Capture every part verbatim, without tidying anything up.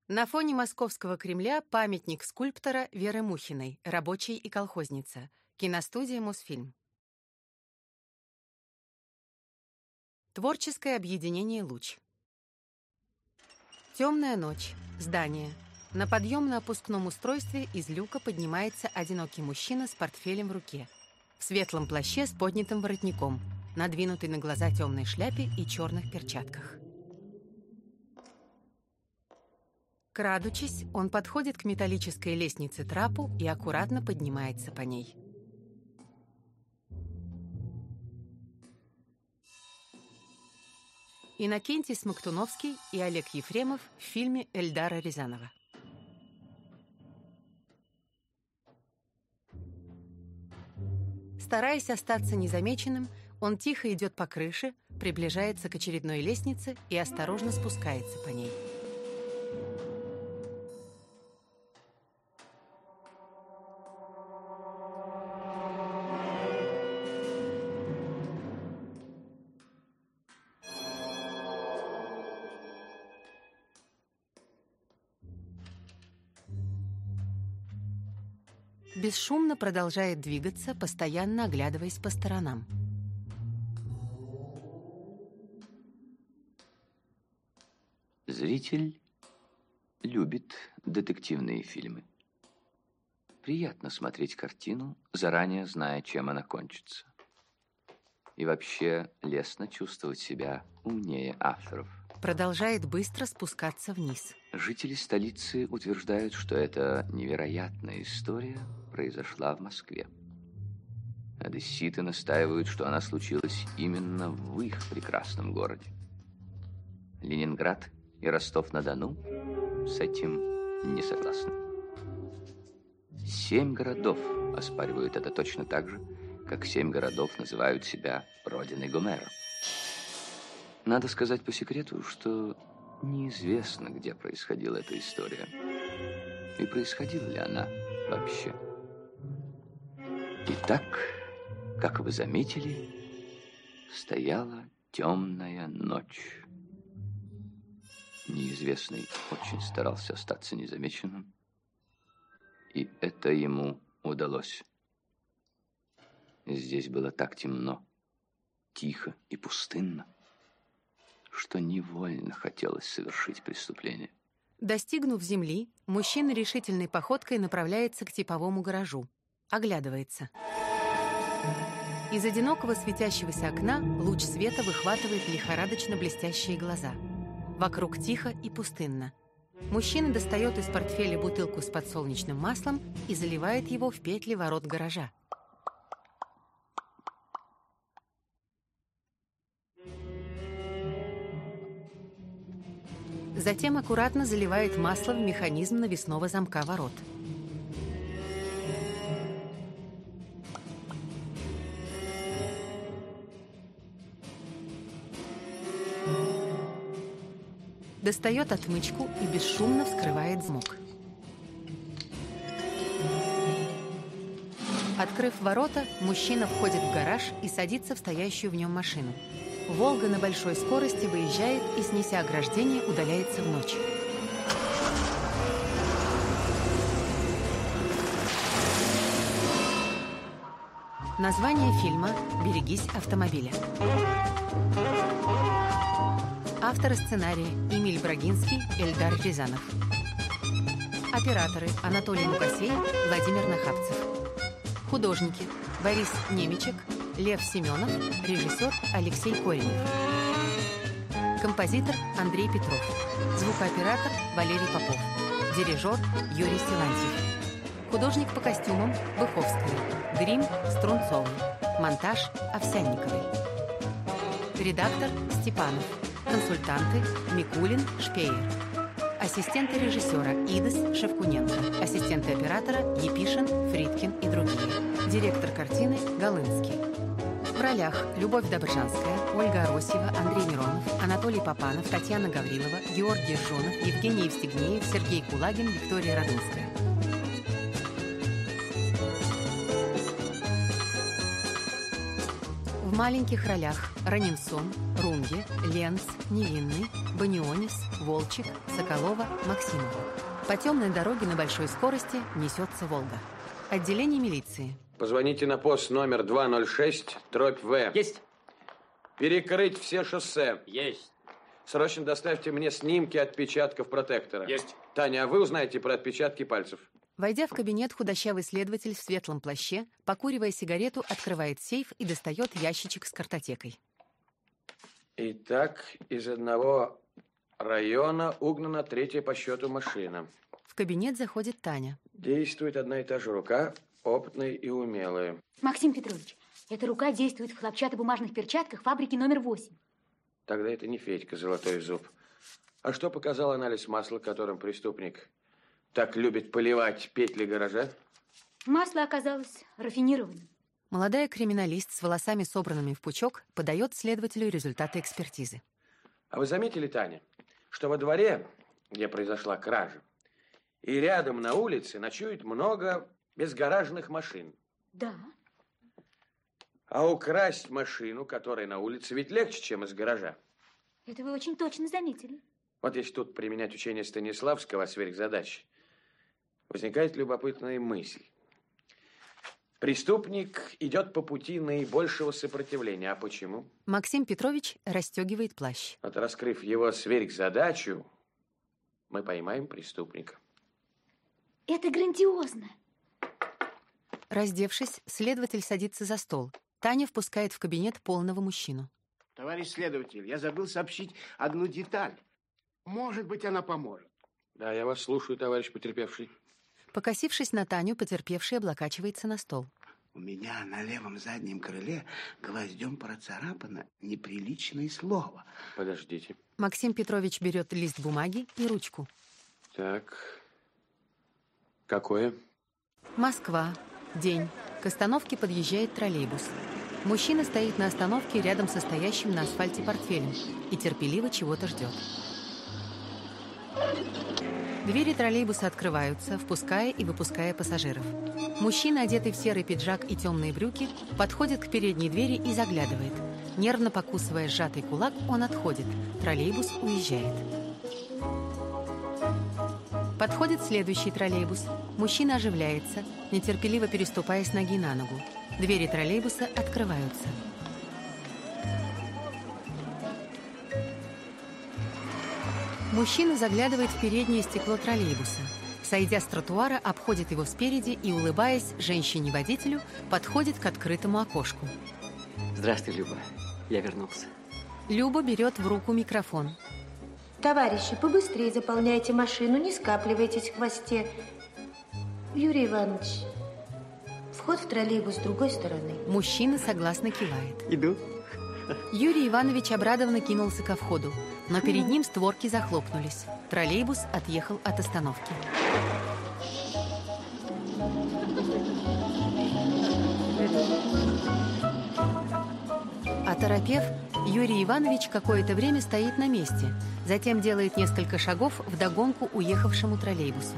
На фоне Московского Кремля памятник скульптора Веры Мухиной, рабочей и колхозница. Киностудия «Мосфильм». Творческое объединение «Луч». Темная ночь. Здание. На подъемно-опускном устройстве из люка поднимается одинокий мужчина с портфелем в руке. В светлом плаще с поднятым воротником, надвинутой на глаза темной шляпе и черных перчатках. Крадучись, он подходит к металлической лестнице-трапу и аккуратно поднимается по ней. Иннокентий Смоктуновский и Олег Ефремов в фильме Эльдара Рязанова. Стараясь остаться незамеченным, он тихо идет по крыше, приближается к очередной лестнице и осторожно спускается по ней. Бесшумно продолжает двигаться, постоянно оглядываясь по сторонам. Зритель любит детективные фильмы. Приятно смотреть картину, заранее зная, чем она кончится. И вообще лестно чувствовать себя умнее авторов. Продолжает быстро спускаться вниз. Жители столицы утверждают, что эта невероятная история произошла в Москве. Одесситы настаивают, что она случилась именно в их прекрасном городе. Ленинград и Ростов-на-Дону с этим не согласны. Семь городов оспаривают это точно так же, как семь городов называют себя родиной Гомера. Надо сказать по секрету, что неизвестно, где происходила эта история. И происходила ли она вообще. Итак, как вы заметили, стояла темная ночь. Неизвестный очень старался остаться незамеченным, и это ему удалось. Здесь было так темно, тихо и пустынно, что невольно хотелось совершить преступление. Достигнув земли, мужчина решительной походкой направляется к типовому гаражу. Оглядывается. Из одинокого светящегося окна луч света выхватывает лихорадочно блестящие глаза. Вокруг тихо и пустынно. Мужчина достает из портфеля бутылку с подсолнечным маслом и заливает его в петли ворот гаража. Затем аккуратно заливает масло в механизм навесного замка ворот. Достает отмычку и бесшумно вскрывает замок. Открыв ворота, мужчина входит в гараж и садится в стоящую в нем машину. «Волга» на большой скорости выезжает и, снеся ограждение, удаляется в ночь. Название фильма «Берегись автомобиля». Авторы сценария Эмиль Брагинский, Эльдар Рязанов. Операторы Анатолий Мукасей, Владимир Нахапцев. Художники Борис Немичек, Лев Семенов, режиссер Алексей Коренев. Композитор Андрей Петров. Звукооператор Валерий Попов. Дирижер Юрий Силантьев. Художник по костюмам Быховская. Грим Струнцовой. Монтаж Овсянниковой. Редактор Степанов. Консультанты Микулин, Шпеер. Ассистенты режиссера Идес, Шевкуненко. Ассистенты оператора Епишин, Фридкин и другие. Директор картины Голынский. В ролях Любовь Добржанская, Ольга Аросьева, Андрей Миронов, Анатолий Попанов, Татьяна Гаврилова, Георгий Жонов, Евгений Евстигнеев, Сергей Кулагин, Виктория Радунская. В маленьких ролях Ранинсон, Рунге, Ленц, Невинный, Банионис, Волчек, Соколова, Максимова. По темной дороге на большой скорости несется «Волга». Отделение милиции. Позвоните на пост номер два ноль шесть, дробь В. Есть. Перекрыть все шоссе. Есть. Срочно доставьте мне снимки отпечатков протектора. Есть. Таня, а вы узнаете про отпечатки пальцев? Войдя в кабинет, худощавый следователь в светлом плаще, покуривая сигарету, открывает сейф и достает ящичек с картотекой. Итак, из одного района угнана третья по счету машина. В кабинет заходит Таня. Действует одна и та же рука, опытная и умелая. Максим Петрович, эта рука действует в хлопчатобумажных перчатках фабрики номер восемь. Тогда это не Федька Золотой Зуб. А что показал анализ масла, которым преступник так любит поливать петли гаража? Масло оказалось рафинированным. Молодая криминалист с волосами, собранными в пучок, подает следователю результаты экспертизы. А вы заметили, Таня, что во дворе, где произошла кража, и рядом на улице ночует много безгаражных машин? Да. А украсть машину, которая на улице, ведь легче, чем из гаража. Это вы очень точно заметили. Вот если тут применять учение Станиславского о сверхзадаче, возникает любопытная мысль. Преступник идет по пути наибольшего сопротивления. А почему? Максим Петрович расстегивает плащ. Вот раскрыв его сверхзадачу, мы поймаем преступника. Это грандиозно. Раздевшись, следователь садится за стол. Таня впускает в кабинет полного мужчину. Товарищ следователь, я забыл сообщить одну деталь. Может быть, она поможет. Да, я вас слушаю, товарищ потерпевший. Покосившись на Таню, потерпевший облокачивается на стол. У меня на левом заднем крыле гвоздем процарапано неприличное слово. Подождите. Максим Петрович берет лист бумаги и ручку. Так. Какое? Москва. День. К остановке подъезжает троллейбус. Мужчина стоит на остановке рядом со стоящим на асфальте портфелем и терпеливо чего-то ждет. Двери троллейбуса открываются, впуская и выпуская пассажиров. Мужчина, одетый в серый пиджак и темные брюки, подходит к передней двери и заглядывает. Нервно покусывая сжатый кулак, он отходит. Троллейбус уезжает. Подходит следующий троллейбус. Мужчина оживляется, нетерпеливо переступая с ноги на ногу. Двери троллейбуса открываются. Мужчина заглядывает в переднее стекло троллейбуса. Сойдя с тротуара, обходит его спереди и, улыбаясь женщине-водителю, подходит к открытому окошку. Здравствуй, Люба. Я вернулся. Люба берет в руку микрофон. Товарищи, побыстрее заполняйте машину, не скапливайтесь в хвосте. Юрий Иванович, вход в троллейбус с другой стороны. Мужчина согласно кивает. Иду. Юрий Иванович обрадованно кинулся ко входу, но перед ним створки захлопнулись. Троллейбус отъехал от остановки. Оторопев, Юрий Иванович какое-то время стоит на месте, затем делает несколько шагов вдогонку уехавшему троллейбусу.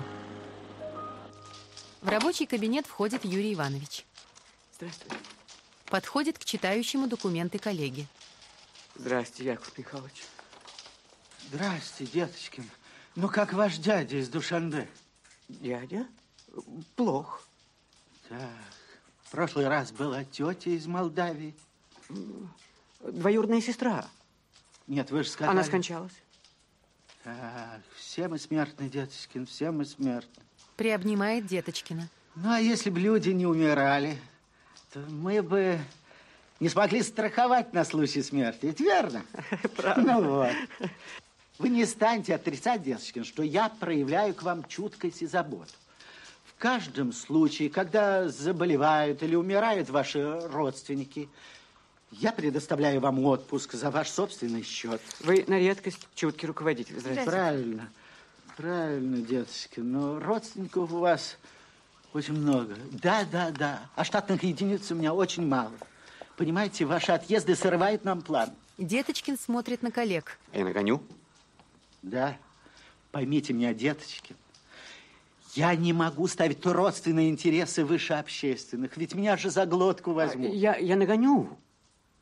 В рабочий кабинет входит Юрий Иванович. Здравствуй. Подходит к читающему документы коллеге. Здрасте, Яков Михайлович. Здрасте, деточкин. Ну, как ваш дядя из Душанбе? Дядя? Плохо. Так, в прошлый раз была тетя из Молдавии. Двоюродная сестра. Нет, вы же сказали... Она скончалась. Так, все мы смертны, деточкин, все мы смертны. Приобнимает Деточкина. Ну, а если бы люди не умирали, то мы бы не смогли страховать на случай смерти. Ведь верно? Правда. Ну вот. Вы не станете отрицать, Деточкин, что я проявляю к вам чуткость и заботу. В каждом случае, когда заболевают или умирают ваши родственники, я предоставляю вам отпуск за ваш собственный счет. Вы на редкость чуткий руководитель. Здравствуйте. Правильно. Правильно, Деточкин. Но родственников у вас очень много. Да, да, да. А штатных единиц у меня очень мало. Понимаете, ваши отъезды срывают нам план. Деточкин смотрит на коллег. Я нагоню? Да. Поймите меня, Деточкин. Я не могу ставить родственные интересы выше общественных. Ведь меня же за глотку возьмут. Я, я нагоню.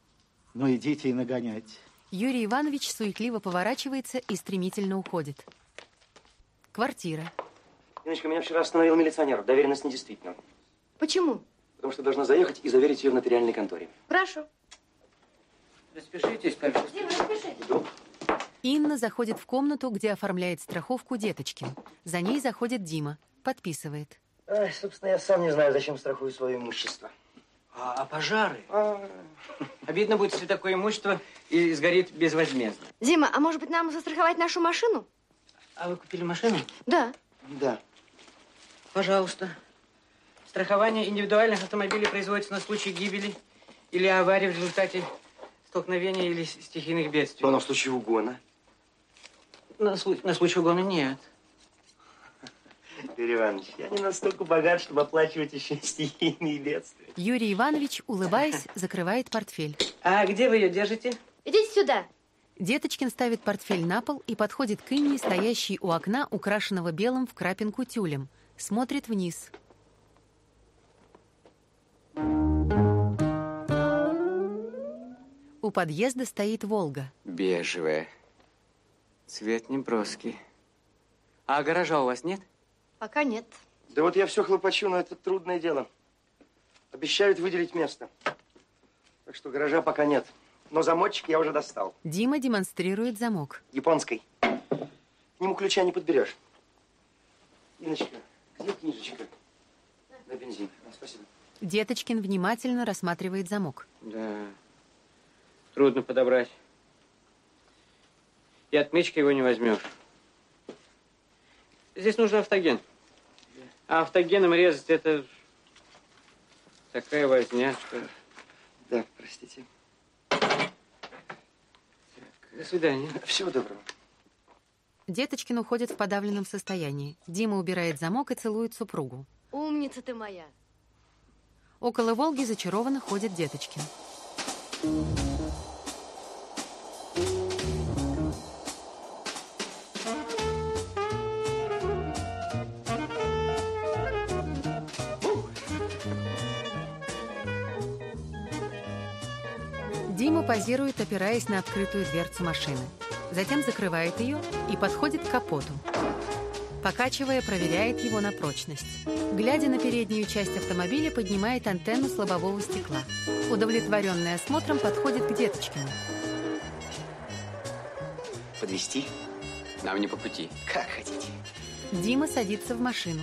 Ну, идите и нагоняйте. Юрий Иванович суетливо поворачивается и стремительно уходит. Квартира. Инночка, меня вчера остановил милиционер. Доверенность недействительна. Почему? Потому что должна заехать и заверить ее в нотариальной конторе. Прошу. Распишитесь, пожалуйста. Дима, распишись. Иду. Инна заходит в комнату, где оформляет страховку Деточкин. За ней заходит Дима. Подписывает. Ай, собственно, я сам не знаю, зачем страхую свое имущество. А, а пожары? А... Обидно будет, если такое имущество и сгорит безвозмездно. Дима, а может быть, нам застраховать нашу машину? А вы купили машину? Да. Да. Пожалуйста. Страхование индивидуальных автомобилей производится на случай гибели или аварии в результате столкновения или стихийных бедствий. Но на случай угона. На, случай, на случай угона нет. Юрий Иванович, я не настолько богат, чтобы оплачивать еще стихийные бедствия. Юрий Иванович, улыбаясь, закрывает портфель. А где вы ее держите? Идите сюда. Деточкин ставит портфель на пол и подходит к Инне, стоящей у окна, украшенного белым в крапинку тюлем. Смотрит вниз. У подъезда стоит «Волга». Бежевая. Цвет неброский. А гаража у вас нет? Пока нет. Да вот я все хлопочу, но это трудное дело. Обещают выделить место. Так что гаража пока нет. Но замочек я уже достал. Дима демонстрирует замок. Японской. К нему ключа не подберешь. Инночка, где книжечка? На бензин. А, спасибо. Деточкин внимательно рассматривает замок. Да. Трудно подобрать. И отмычкой его не возьмешь. Здесь нужен автоген. А автогеном резать это такая возня, что... Да, простите. До свидания. Всего доброго. Деточкин уходит в подавленном состоянии. Дима убирает замок и целует супругу. Умница ты моя. Около «Волги» зачарованно ходит Деточкин. Дима позирует, опираясь на открытую дверцу машины. Затем закрывает ее и подходит к капоту. Покачивая, проверяет его на прочность. Глядя на переднюю часть автомобиля, поднимает антенну с лобового стекла. Удовлетворенный осмотром, подходит к Деточкину. Подвезти? Нам не по пути. Как хотите. Дима садится в машину.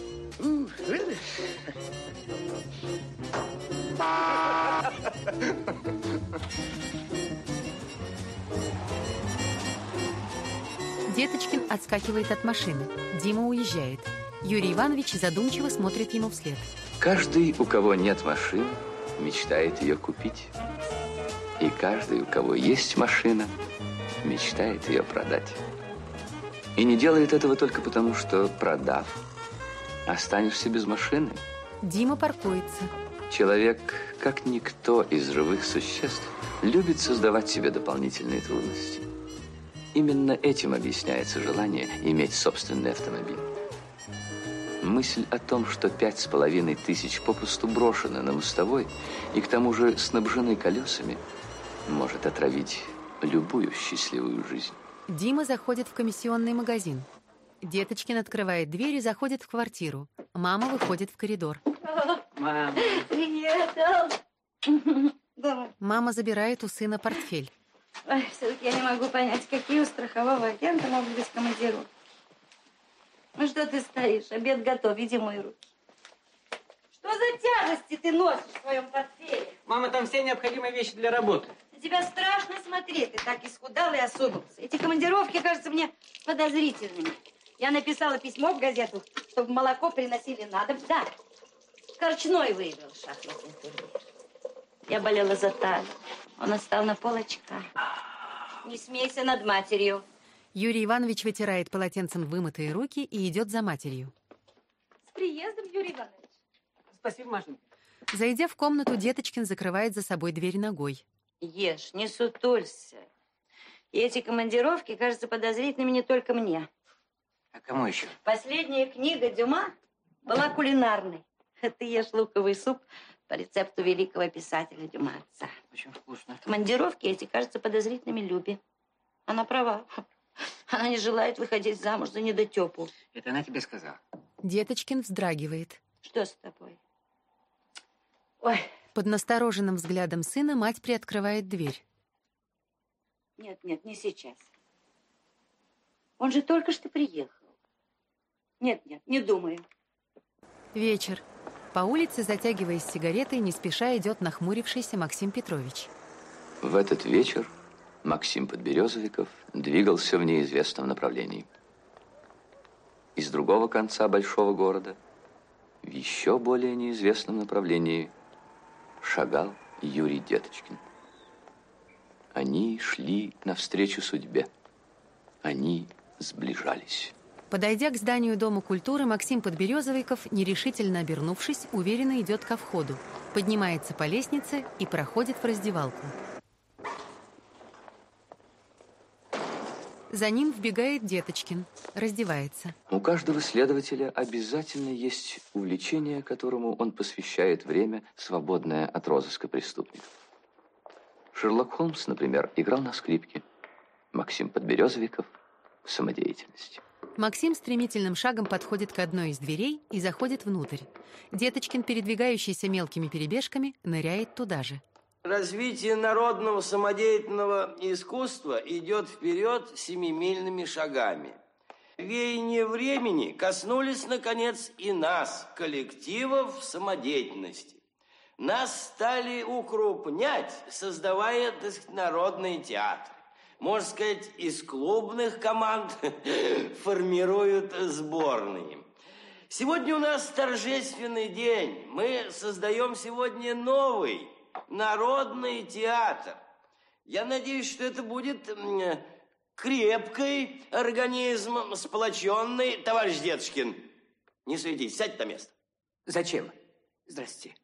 Деточкин отскакивает от машины. Дима уезжает. Юрий Иванович задумчиво смотрит ему вслед. Каждый, у кого нет машины, мечтает ее купить. И каждый, у кого есть машина, мечтает ее продать. И не делает этого только потому, что, продав, останешься без машины. Дима паркуется. Человек, как никто из живых существ, любит создавать себе дополнительные трудности. Именно этим объясняется желание иметь собственный автомобиль. Мысль о том, что пять с половиной тысяч попусту брошены на мостовой и к тому же снабжены колесами, может отравить любую счастливую жизнь. Дима заходит в комиссионный магазин. Деточкин открывает дверь и заходит в квартиру. Мама выходит в коридор. Мама. Привет. Давай. Мама забирает у сына портфель. Ой, все-таки я не могу понять, какие у страхового агента могут быть командировки. Ну что ты стоишь? Обед готов, иди мой руки. Что за тяжести ты носишь в своем портфеле? Мама, там все необходимые вещи для работы. На тебя страшно смотреть, ты так исхудал и осунулся. Эти командировки кажутся мне подозрительными. Я написала письмо в газету, чтобы молоко приносили на дом. Да, Корчной выиграл шахматный турнир. Я болела за талию. Он отстал на полочка. Не смейся над матерью. Юрий Иванович вытирает полотенцем вымытые руки и идет за матерью. С приездом, Юрий Иванович. Спасибо, Машенька. Зайдя в комнату, Деточкин закрывает за собой дверь ногой. Ешь, не сутулься. И эти командировки кажутся подозрительными не только мне. А кому еще? Последняя книга Дюма была кулинарной. Ты ешь луковый суп по рецепту великого писателя Дюма отца. Очень вкусно. Командировки эти кажутся подозрительными Любе. Она права. Она не желает выходить замуж за недотепу. Это она тебе сказала? Деточкин вздрагивает. Что с тобой? Ой. Под настороженным взглядом сына мать приоткрывает дверь. Нет, нет, не сейчас. Он же только что приехал. Нет, нет, не думаю. Вечер. По улице, затягиваясь сигаретой, не спеша идет нахмурившийся Максим Петрович. В этот вечер Максим Подберезовиков двигался в неизвестном направлении. Из другого конца большого города, в еще более неизвестном направлении, шагал Юрий Деточкин. Они шли навстречу судьбе. Они сближались. Подойдя к зданию Дома культуры, Максим Подберезовиков, нерешительно обернувшись, уверенно идет ко входу, поднимается по лестнице и проходит в раздевалку. За ним вбегает Деточкин, раздевается. У каждого следователя обязательно есть увлечение, которому он посвящает время, свободное от розыска преступников. Шерлок Холмс, например, играл на скрипке. Максим Подберезовиков – самодеятельность. Максим стремительным шагом подходит к одной из дверей и заходит внутрь. Деточкин, передвигающийся мелкими перебежками, ныряет туда же. Развитие народного самодеятельного искусства идет вперед семимильными шагами. Веяния времени коснулись, наконец, и нас, коллективов самодеятельности. Нас стали укрупнять, создавая, так сказать, народный театр. Можно сказать, из клубных команд формируют сборные. Сегодня у нас торжественный день. Мы создаем сегодня новый народный театр. Я надеюсь, что это будет крепкий организм, сплоченный. Товарищ Деточкин, не суетитесь, сядьте на место. Зачем? Здрасте.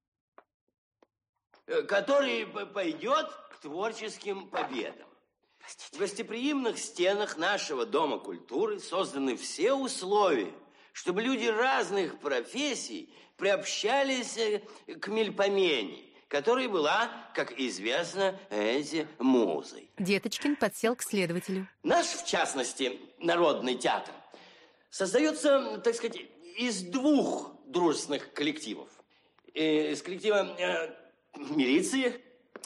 Который пойдет к творческим победам. Простите. В гостеприимных стенах нашего Дома культуры созданы все условия, чтобы люди разных профессий приобщались к Мельпомене, которая была, как известно, эти музой. Деточкин подсел к следователю. Наш, в частности, народный театр создается, так сказать, из двух дружественных коллективов. Из коллектива э, милиции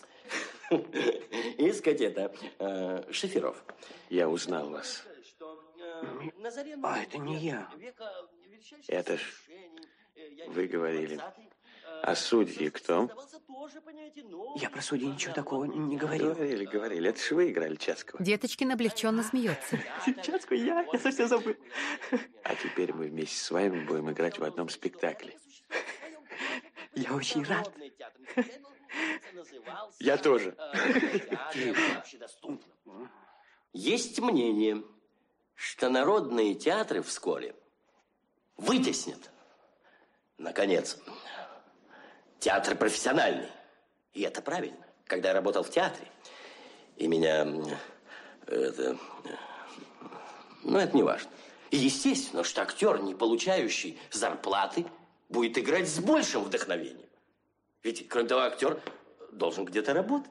и, сказать, это, э, шоферов. Я узнал вас. А, это не я. Это ж вы говорили. А судьи кто? Я про судей ничего такого не говорил. Говорили, говорили. Это ж вы играли Чацкого. Деточкин облегченно смеется. Чацкого я? Я совсем забыл. А теперь мы вместе с вами будем играть в одном спектакле. Я очень рад. Я тоже. Есть мнение, что народные театры вскоре вытеснят, наконец, театр профессиональный. И это правильно. Когда я работал в театре, и меня... Это, ну, это не важно. И естественно, что актер, не получающий зарплаты, будет играть с большим вдохновением. Ведь, кроме того, актер должен где-то работать.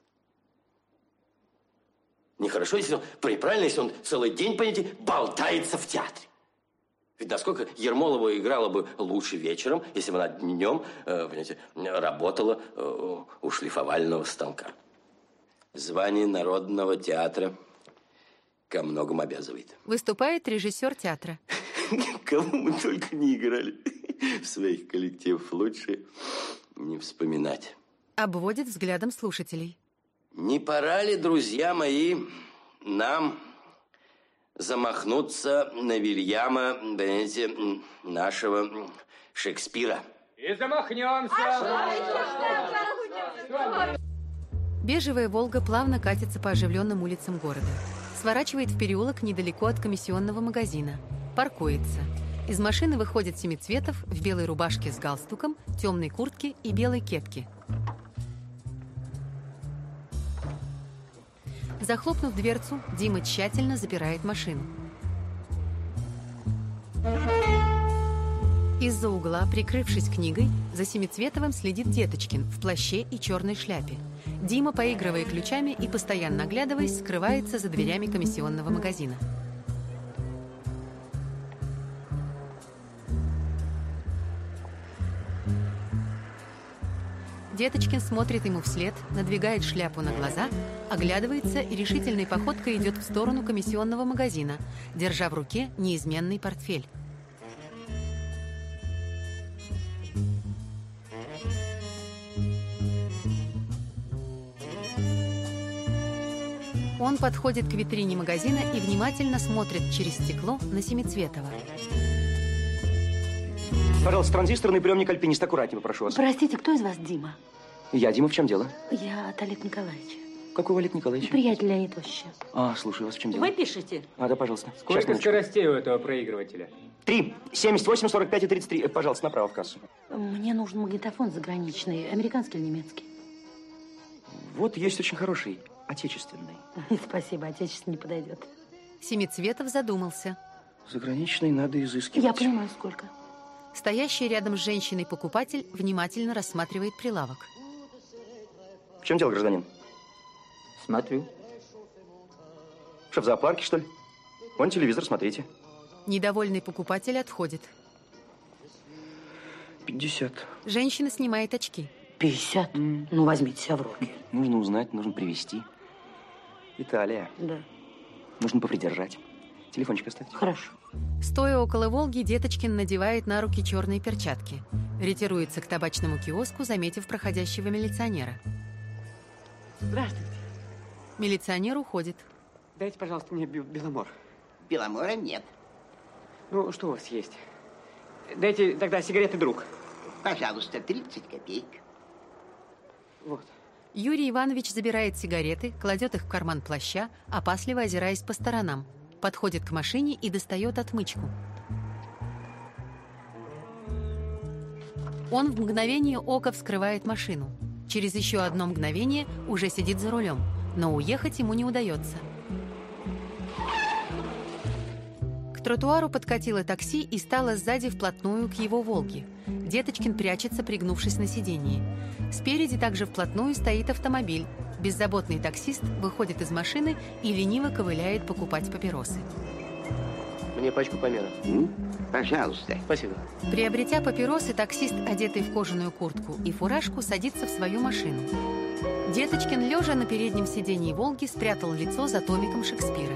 Нехорошо, если он, правильно, если он целый день, понимаете, болтается в театре. Ведь насколько Ермолова играла бы лучше вечером, если бы она днем, понимаете, работала у шлифовального станка. Звание народного театра ко многому обязывает. Выступает режиссер театра. Кому мы только не играли в своих коллективах, лучше не вспоминать. Обводит взглядом слушателей. Не пора ли, друзья мои, нам замахнуться на Вильяма, понимаете, нашего Шекспира? И замахнемся! Бежевая «Волга» плавно катится по оживленным улицам города. Сворачивает в переулок недалеко от комиссионного магазина. Паркуется. Из машины выходит Семицветов в белой рубашке с галстуком, темной куртке и белой кепке. Захлопнув дверцу, Дима тщательно запирает машину. Из-за угла, прикрывшись книгой, за Семицветовым следит Деточкин в плаще и черной шляпе. Дима, поигрывая ключами и постоянно оглядываясь, скрывается за дверями комиссионного магазина. Деточкин смотрит ему вслед, надвигает шляпу на глаза, оглядывается и решительной походкой идет в сторону комиссионного магазина, держа в руке неизменный портфель. Он подходит к витрине магазина и внимательно смотрит через стекло на Семицветова. Пожалуйста, транзисторный приемник Альпинист. Аккуратнее, прошу вас. Простите, кто из вас Дима? Я, Дима, в чем дело? Я от Олега Николаевича. Какого Олега Николаевича? Приятель Леонид Оща. А, слушаю вас, в чем дело? Вы пишете? А, да, пожалуйста. Сколько скоростей у этого проигрывателя? Три. семьдесят восемь, сорок пять и тридцать три. Пожалуйста, направо в кассу. Мне нужен магнитофон заграничный. Американский или немецкий? Вот есть очень хороший. Отечественный. Спасибо, отечественный не подойдет. Семицветов задумался. Заграничный надо изыскивать. Я понимаю, сколько. Стоящий рядом с женщиной покупатель внимательно рассматривает прилавок. В чем дело, гражданин? Смотрю. Что, в зоопарке, что ли? Вон телевизор, смотрите. Недовольный покупатель отходит. пятьдесят. Женщина снимает очки. пятьдесят? Mm. Ну, возьмите себя в руки. Нужно узнать, нужно привезти. Италия. Да. Нужно попридержать. Телефончик оставьте. Хорошо. Стоя около «Волги», Деточкин надевает на руки черные перчатки. Ретируется к табачному киоску, заметив проходящего милиционера. Здравствуйте. Милиционер уходит. Дайте, пожалуйста, мне Беломор. Беломора нет. Ну, что у вас есть? Дайте тогда сигареты, друг. Пожалуйста, тридцать копеек. Вот. Юрий Иванович забирает сигареты, кладет их в карман плаща, опасливо озираясь по сторонам. Подходит к машине и достает отмычку. Он в мгновение ока вскрывает машину. Через еще одно мгновение уже сидит за рулем, но уехать ему не удается. К тротуару подкатило такси и стало сзади вплотную к его «Волге». Деточкин прячется, пригнувшись на сиденье. Спереди также вплотную стоит автомобиль. Беззаботный таксист выходит из машины и лениво ковыляет покупать папиросы. Мне пачку помера. Пожалуйста. Спасибо. Приобретя папиросы, таксист, одетый в кожаную куртку и фуражку, садится в свою машину. Деточкин, лежа на переднем сиденье «Волги», спрятал лицо за томиком Шекспира.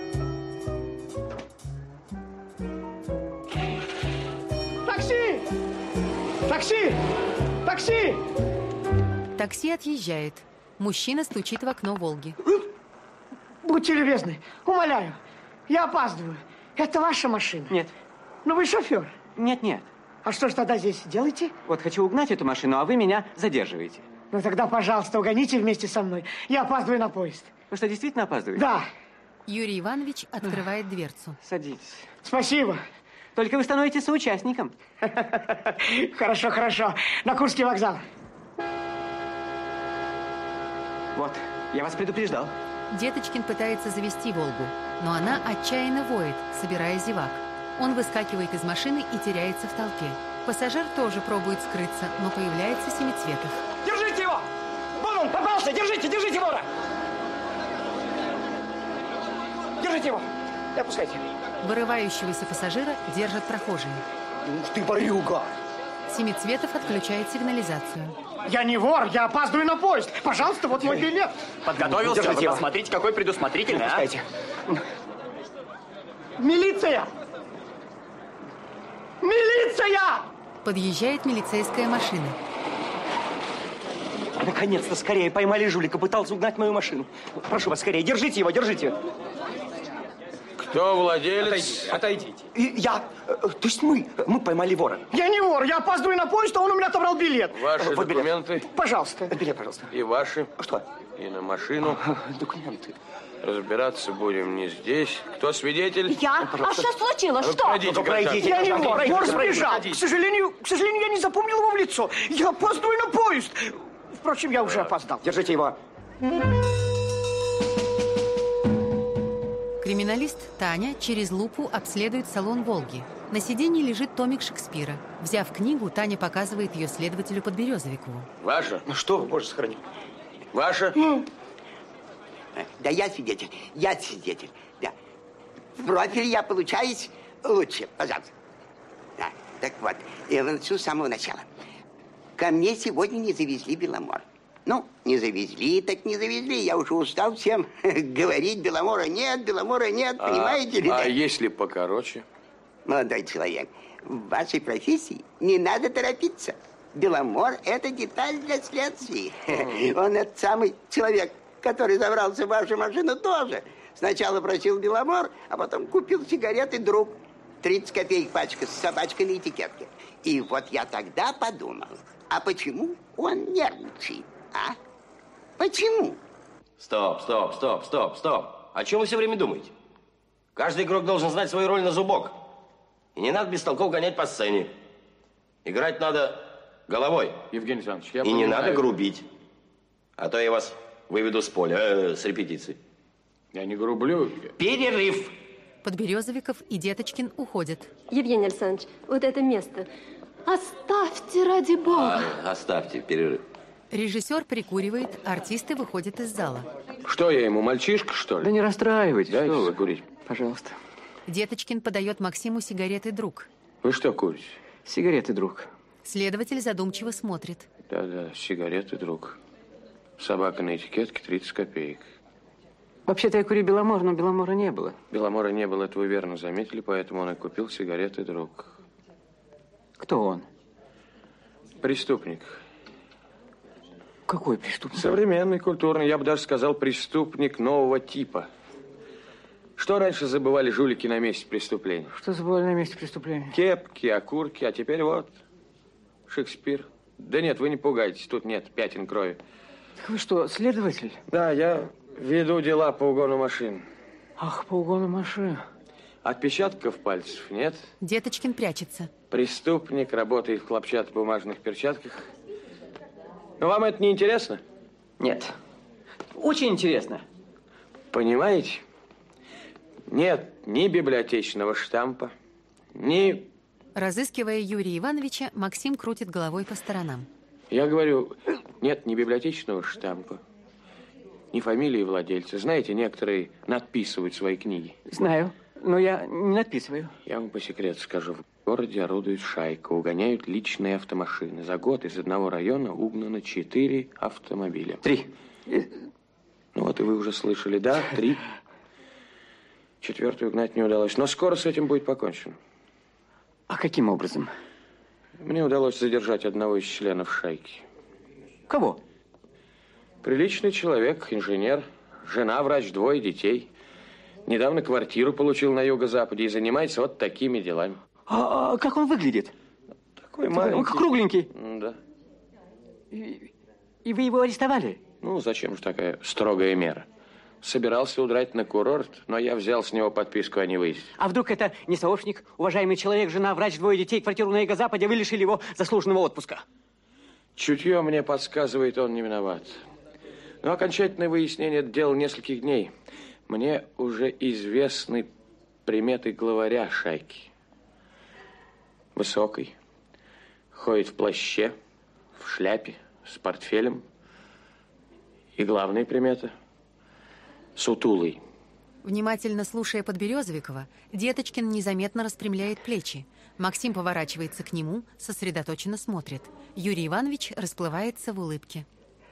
Такси! Такси! Такси! Такси отъезжает. Мужчина стучит в окно «Волги». Будьте любезны, умоляю, я опаздываю. Это ваша машина? Нет. Ну вы шофер? Нет, нет. А что ж тогда здесь делаете? Вот хочу угнать эту машину, а вы меня задерживаете. Ну тогда, пожалуйста, угоните вместе со мной. Я опаздываю на поезд. Вы что, действительно опаздываете? Да. Юрий Иванович открывает дверцу. Садитесь. Спасибо. Только вы становитесь соучастником. Хорошо, хорошо. На Курский вокзал. Вот, я вас предупреждал. Деточкин пытается завести «Волгу», но она отчаянно воет, собирая зевак. Он выскакивает из машины и теряется в толпе. Пассажир тоже пробует скрыться, но появляется Семицветов. Держите его! Вон он, попался! Держите, держите вора! Держите его! Не отпускайте. Вырывающегося пассажира держат прохожие. Ух ты, барюга! Семицветов отключает сигнализацию. Я не вор, я опаздываю на поезд. Пожалуйста, вот мой билет. Подготовился, вы посмотрите, какой предусмотрительный, а? Милиция! Милиция! Подъезжает милицейская машина. Наконец-то, скорее, поймали жулика, пытался угнать мою машину. Прошу вас, скорее, держите его, держите. Кто владелец? Отойдите. Отойдите. И я, то есть мы, мы поймали вора. Я не вор, я опаздываю на поезд, а он у меня отобрал билет. Ваши вот документы? Билет. Пожалуйста. Билет, пожалуйста. И ваши? Что? И на машину. Документы. Разбираться будем не здесь. Кто свидетель? Я? А что случилось? Ну, Что? пройдите, Ну, пройдите. Я не вор, Пройдите, вор пройдите, сбежал. пройдите. К сожалению, к сожалению, я не запомнил его в лицо. Я опаздываю на поезд. Впрочем, я уже опоздал. Держите его. Криминалист Таня через лупу обследует салон «Волги». На сиденье лежит томик Шекспира. Взяв книгу, Таня показывает ее следователю Подберезовикову. Ваша? Ну что вы, Боже, сохрани. Ваша? Да я свидетель, я свидетель, да. В профиль я получаюсь лучше, пожалуйста. Да, так вот, я начну с самого начала. Ко мне сегодня не завезли Беломор. Ну, не завезли, так не завезли. Я уже устал всем говорить, Беломора нет, Беломора нет, а, понимаете ли? А да? если покороче? Молодой человек, в вашей профессии не надо торопиться. Беломор – это деталь для следствия. Mm. Он этот самый человек, который забрался в вашу машину, тоже. Сначала просил Беломор, а потом купил сигареты друг. тридцать копеек пачка с собачкой на этикетке. И вот я тогда подумал, а почему он нервничает, а? Почему? Стоп, стоп, стоп, стоп, стоп. О чем вы все время думаете? Каждый игрок должен знать свою роль на зубок. И не надо бестолково гонять по сцене. Играть надо головой. Евгений Александрович, я И понимаю. не надо грубить. А то я вас выведу с поля, э, с репетиции. Я не грублю. Перерыв. Подберезовиков и Деточкин уходят. Евгений Александрович, вот это место. Оставьте, ради бога. А, оставьте перерыв. Режиссер прикуривает, артисты выходят из зала. Что я ему, мальчишка, что ли? Да не расстраивайтесь. Дайте что вы. закурить. Пожалуйста. Деточкин подает Максиму сигареты «Друг». Вы что курите? Сигареты, друг. Следователь задумчиво смотрит. Да-да, сигареты, друг. Собака на этикетке тридцать копеек. Вообще-то я курю Беломор, но Беломора не было. Беломора не было, это вы верно заметили, поэтому он и купил сигареты, друг. Кто он? Преступник. Какой преступник? Современный, культурный, я бы даже сказал, преступник нового типа. Что раньше забывали жулики на месте преступления? Что забывали на месте преступления? Кепки, окурки, а теперь вот Шекспир. Да нет, вы не пугайтесь, тут нет пятен крови. Так вы что, следователь? Да, я веду дела по угону машин. Ах, по угону машин. Отпечатков пальцев нет. Деточкин прячется. Преступник работает в хлопчатобумажных перчатках. Но вам это не интересно? Нет. Очень интересно. Понимаете? Нет ни библиотечного штампа, ни... Разыскивая Юрия Ивановича, Максим крутит головой по сторонам. Я говорю, нет ни библиотечного штампа, ни фамилии владельца. Знаете, некоторые надписывают свои книги. Знаю, но я не надписываю. Я вам по секрету скажу. В городе орудует шайка, угоняют личные автомашины. За год из одного района угнано четыре автомобиля. Три. Ну вот и вы уже слышали, да, три. Четвертую угнать не удалось, но скоро с этим будет покончено. А каким образом? Мне удалось задержать одного из членов шайки. Кого? Приличный человек, инженер, жена, врач, двое детей. Недавно квартиру получил на юго-западе и занимается вот такими делами. А, а как он выглядит? Такой маленький. Он кругленький. Да. И, и вы его арестовали? Ну, зачем же такая строгая мера? Собирался удрать на курорт, но я взял с него подписку о невыезде. А вдруг это не сообщник, уважаемый человек, жена, врач, двое детей, квартиру на юго-западе, вы лишили его заслуженного отпуска? Чутье мне подсказывает, он не виноват. Но окончательное выяснение – это дело нескольких дней. Мне уже известны приметы главаря шайки. Высокий, ходит в плаще, в шляпе, с портфелем. И главная примета – сутулый. Внимательно слушая Подберезовикова, Деточкин незаметно распрямляет плечи. Максим поворачивается к нему, сосредоточенно смотрит. Юрий Иванович расплывается в улыбке.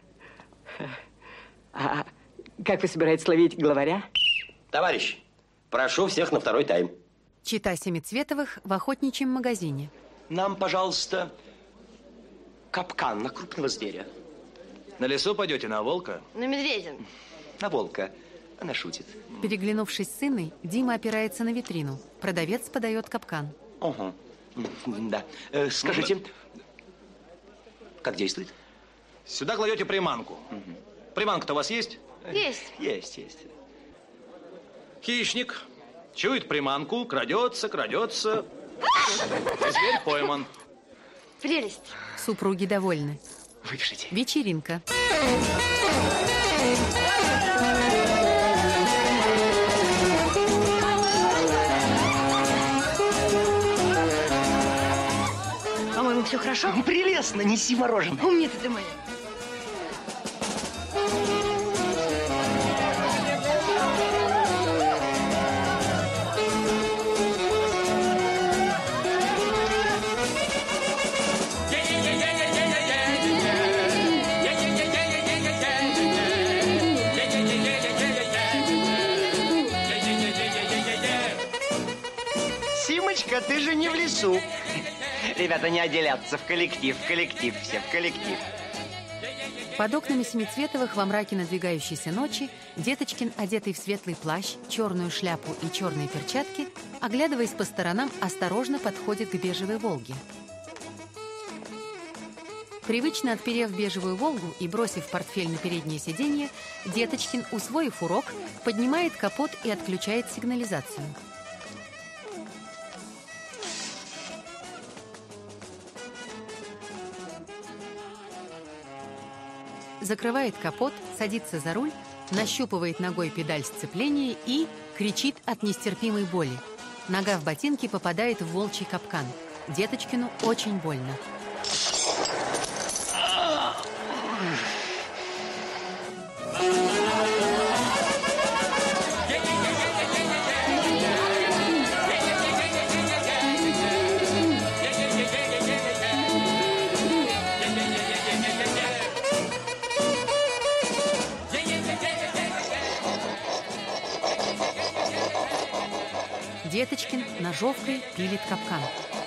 А как вы собираетесь ловить главаря? Товарищ, прошу всех на второй тайм. Чита Семицветовых в охотничьем магазине. Нам, пожалуйста, капкан на крупного зверя. На лесу пойдете, на волка? На медведя. На волка. Она шутит. Переглянувшись с сыной, Дима опирается на витрину. Продавец подает капкан. Угу. Да. Э, скажите, как действует? Сюда кладете приманку. Угу. Приманка-то у вас есть? Есть. Есть, есть. Хищник чует приманку, крадется, крадется. Зверь пойман. Прелесть. Супруги довольны. Выпишите. Вечеринка. По-моему, все хорошо? Прелестно, неси мороженое. Умница ты моя. Димочка, ты же не в лесу. Ребята, не отделяться, в коллектив, в коллектив, все в коллектив. Под окнами Семицветовых во мраке надвигающейся ночи Деточкин, одетый в светлый плащ, черную шляпу и черные перчатки, оглядываясь по сторонам, осторожно подходит к бежевой «Волге». Привычно отперев бежевую «Волгу» и бросив портфель на переднее сиденье, Деточкин, усвоив урок, поднимает капот и отключает сигнализацию. Закрывает капот, садится за руль, нащупывает ногой педаль сцепления и кричит от нестерпимой боли. Нога в ботинке попадает в волчий капкан. Деточкину очень больно. Деточкин ножовкой пилит капкан.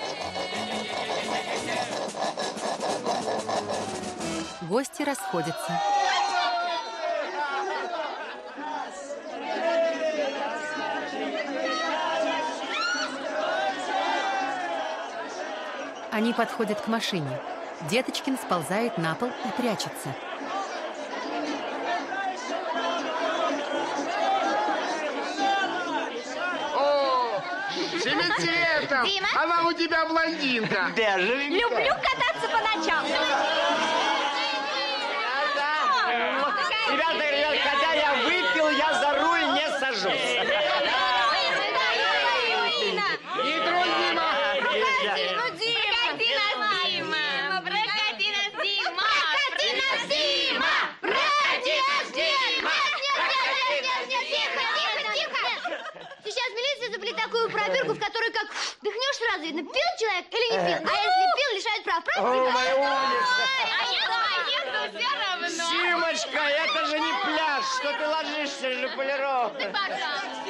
Гости расходятся. Они подходят к машине. Деточкин сползает на пол и прячется. Семицветов! Дима? Она у тебя блондинка. Бежевенькая. Люблю кататься по ночам. Ребята, ребята, хотя я выпил, я за руль не сажусь. Не тронь, Дима! Прокати, ну, Дима! Прокати нас, Дима! Прокати нас, Дима! Прокати нас, Дима! Прокати нас, Дима! Нет, нет, нет, нет, тихо, тихо, тихо! Сейчас милиция запретит такую пробирку, в которой как дыхнешь, сразу видно, пил человек или не пил. А если пил, лишают прав. Правда? О, моя умница! А я поеду все равно. Симочка, это же не пляж, что ты ложишься же полировка. Ты, пожалуйста.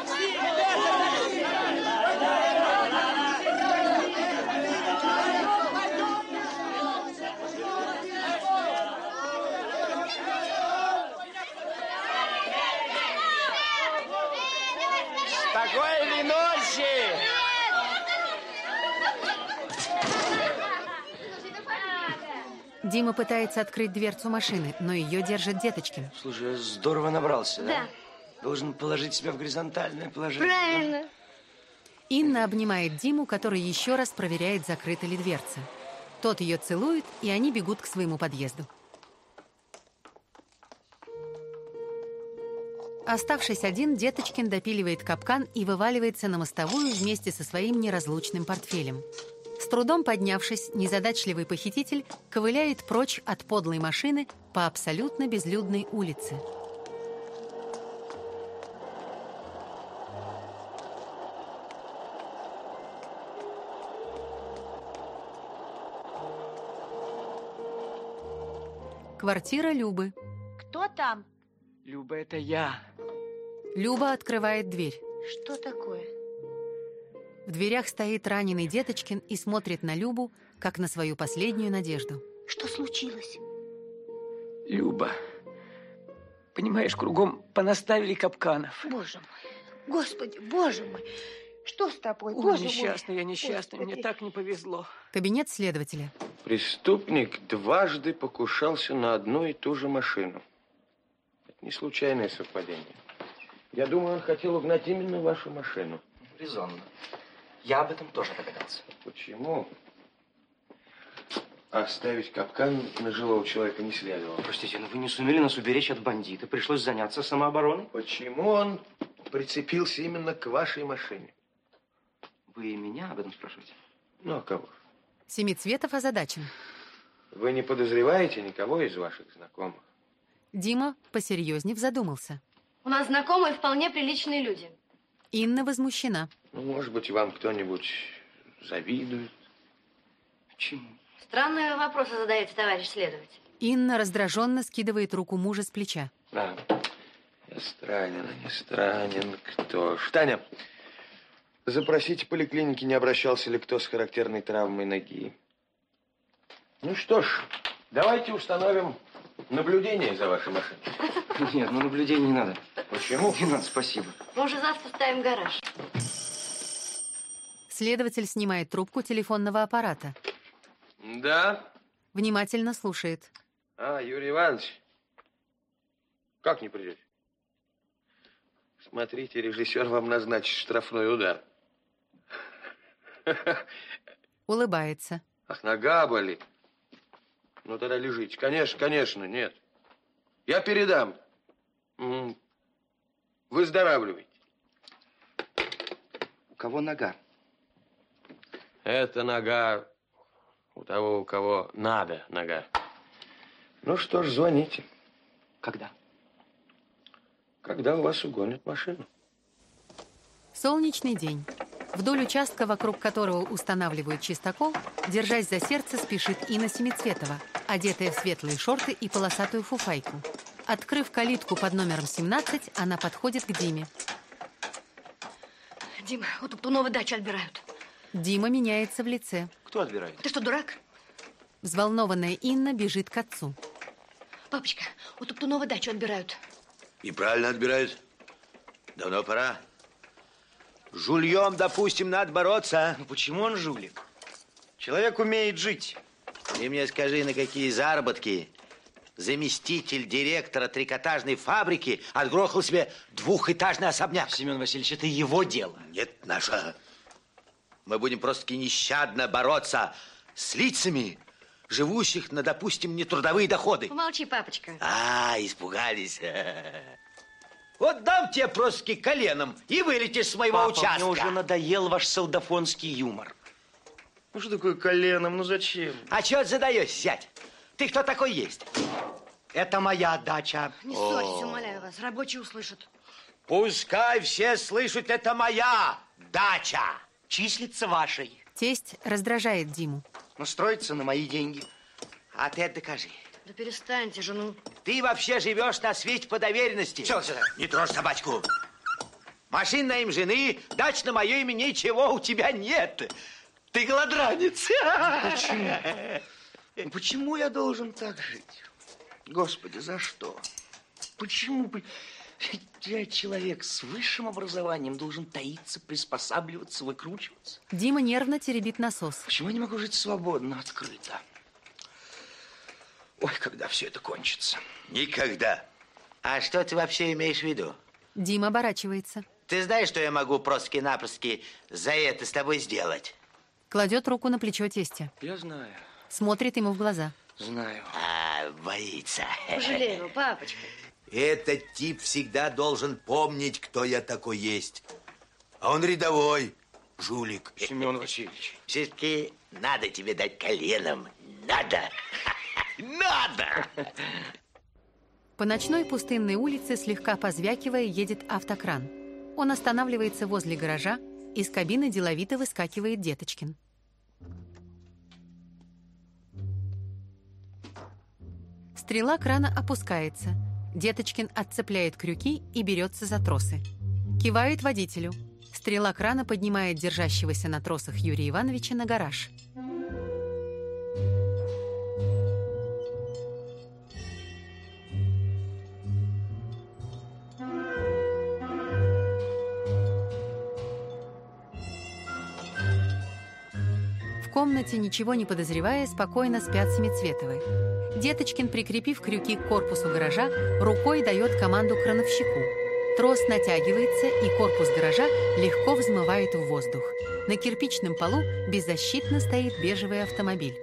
Спокойной ночи! Дима пытается открыть дверцу машины, но ее держит Деточкин. Слушай, здорово набрался, да? Да. Должен положить себя в горизонтальное положение. Правильно. Инна обнимает Диму, который еще раз проверяет, закрыта ли дверца. Тот ее целует, и они бегут к своему подъезду. Оставшись один, Деточкин допиливает капкан и вываливается на мостовую вместе со своим неразлучным портфелем. С трудом поднявшись, незадачливый похититель ковыляет прочь от подлой машины по абсолютно безлюдной улице. Квартира Любы. Кто там? Люба, это я. Люба открывает дверь. Что такое? В дверях стоит раненый Деточкин и смотрит на Любу, как на свою последнюю надежду. Что случилось? Люба, понимаешь, кругом понаставили капканов. Боже мой, Господи, Боже мой, что с тобой, Ой, Боже несчастный, мой? я несчастный, Господи. мне так не повезло. Кабинет следователя. Преступник дважды покушался на одну и ту же машину. Это не случайное совпадение. Я думаю, он хотел угнать именно вашу машину. Резонно. Я об этом тоже догадался. Почему? Оставить капкан на живого человека не следовало. Простите, но вы не сумели нас уберечь от бандита. Пришлось заняться самообороной. Почему он прицепился именно к вашей машине? Вы меня об этом спрашиваете? Ну, а кого? Семицветов озадачен. Вы не подозреваете никого из ваших знакомых? Дима, посерьезнев, задумался. У нас знакомые вполне приличные люди. Инна возмущена. Ну, может быть, вам кто-нибудь завидует? Почему? Странные вопросы задаете, товарищ следователь. Инна раздраженно скидывает руку мужа с плеча. Да. Я странен, а не странен. Кто ж? Таня, запросите поликлиники, не обращался ли кто с характерной травмой ноги. Ну что ж, давайте установим наблюдение за вашей машиной. Нет, ну наблюдения не надо. Почему? Не надо, спасибо. Мы уже завтра ставим гараж. Следователь снимает трубку телефонного аппарата. Да? Внимательно слушает. А, Юрий Иванович, как не придете? Смотрите, режиссер вам назначит штрафной удар. Улыбается. Ах, нога болит. Ну, тогда лежите. Конечно, конечно, нет. Я передам. Выздоравливайте. У кого нога? Это нога у того, у кого надо нога. Ну что ж, звоните. Когда? Когда у вас угонят машину. Солнечный день. Вдоль участка, вокруг которого устанавливают чистокол, держась за сердце, спешит Инна Семицветова, одетая в светлые шорты и полосатую фуфайку. Открыв калитку под номером семнадцать, она подходит к Диме. Дима, у Топтунова дачу отбирают. Дима меняется в лице. Кто отбирает? Ты что, дурак? Взволнованная Инна бежит к отцу. Папочка, у Топтунова дачу отбирают. И правильно отбирают. Давно пора. С жульем, допустим, надо бороться. Ну почему он жулик? Человек умеет жить. Ты мне скажи, на какие заработки заместитель директора трикотажной фабрики отгрохал себе двухэтажный особняк? Семен Васильевич, это его дело. Нет, наше. Мы будем просто-таки нещадно бороться с лицами, живущих на, допустим, нетрудовые доходы. Помолчи, папочка. А, испугались. Вот дам тебе просто коленом и вылетишь с моего Папа, участка. мне уже надоел ваш солдафонский юмор. Ну что такое коленом? Ну зачем? А чего ты задаешь, зять? Ты кто такой есть? Это моя дача. Не ссорьтесь, умоляю вас, рабочие услышат. Пускай все слышат, это моя дача. Числится вашей. Тесть раздражает Диму. Но строится на мои деньги. А ты это докажи. Да перестаньте же, ну. Ты вообще живешь на свете по доверенности. Все, сюда. Не трожь собачку. Машин на имя жены, дач на мое имя, ничего у тебя нет. Ты голодранец. Почему? Ну, почему я должен так жить? Господи, за что? Почему? Я человек с высшим образованием должен таиться, приспосабливаться, выкручиваться. Дима нервно теребит насос. Почему я не могу жить свободно, открыто? Ой, когда все это кончится? Никогда. А что ты вообще имеешь в виду? Дима оборачивается. Ты знаешь, что я могу просто-напросто за это с тобой сделать? Кладет руку на плечо тестя. Я знаю. Смотрит ему в глаза. Знаю. А, боится. Пожалей его, папочка. Этот тип всегда должен помнить, кто я такой есть. А он рядовой жулик. Семен Васильевич. Все-таки надо тебе дать коленом. Надо. Надо! По ночной пустынной улице, слегка позвякивая, едет автокран. Он останавливается возле гаража. Из кабины деловито выскакивает Деточкин. Стрела крана опускается. Деточкин отцепляет крюки и берется за тросы. Кивает водителю. Стрела крана поднимает держащегося на тросах Юрия Ивановича на гараж. В комнате, ничего не подозревая, спокойно спят Семицветовы. Деточкин, прикрепив крюки к корпусу гаража, рукой дает команду крановщику. Трос натягивается, и корпус гаража легко взмывает в воздух. На кирпичном полу беззащитно стоит бежевый автомобиль.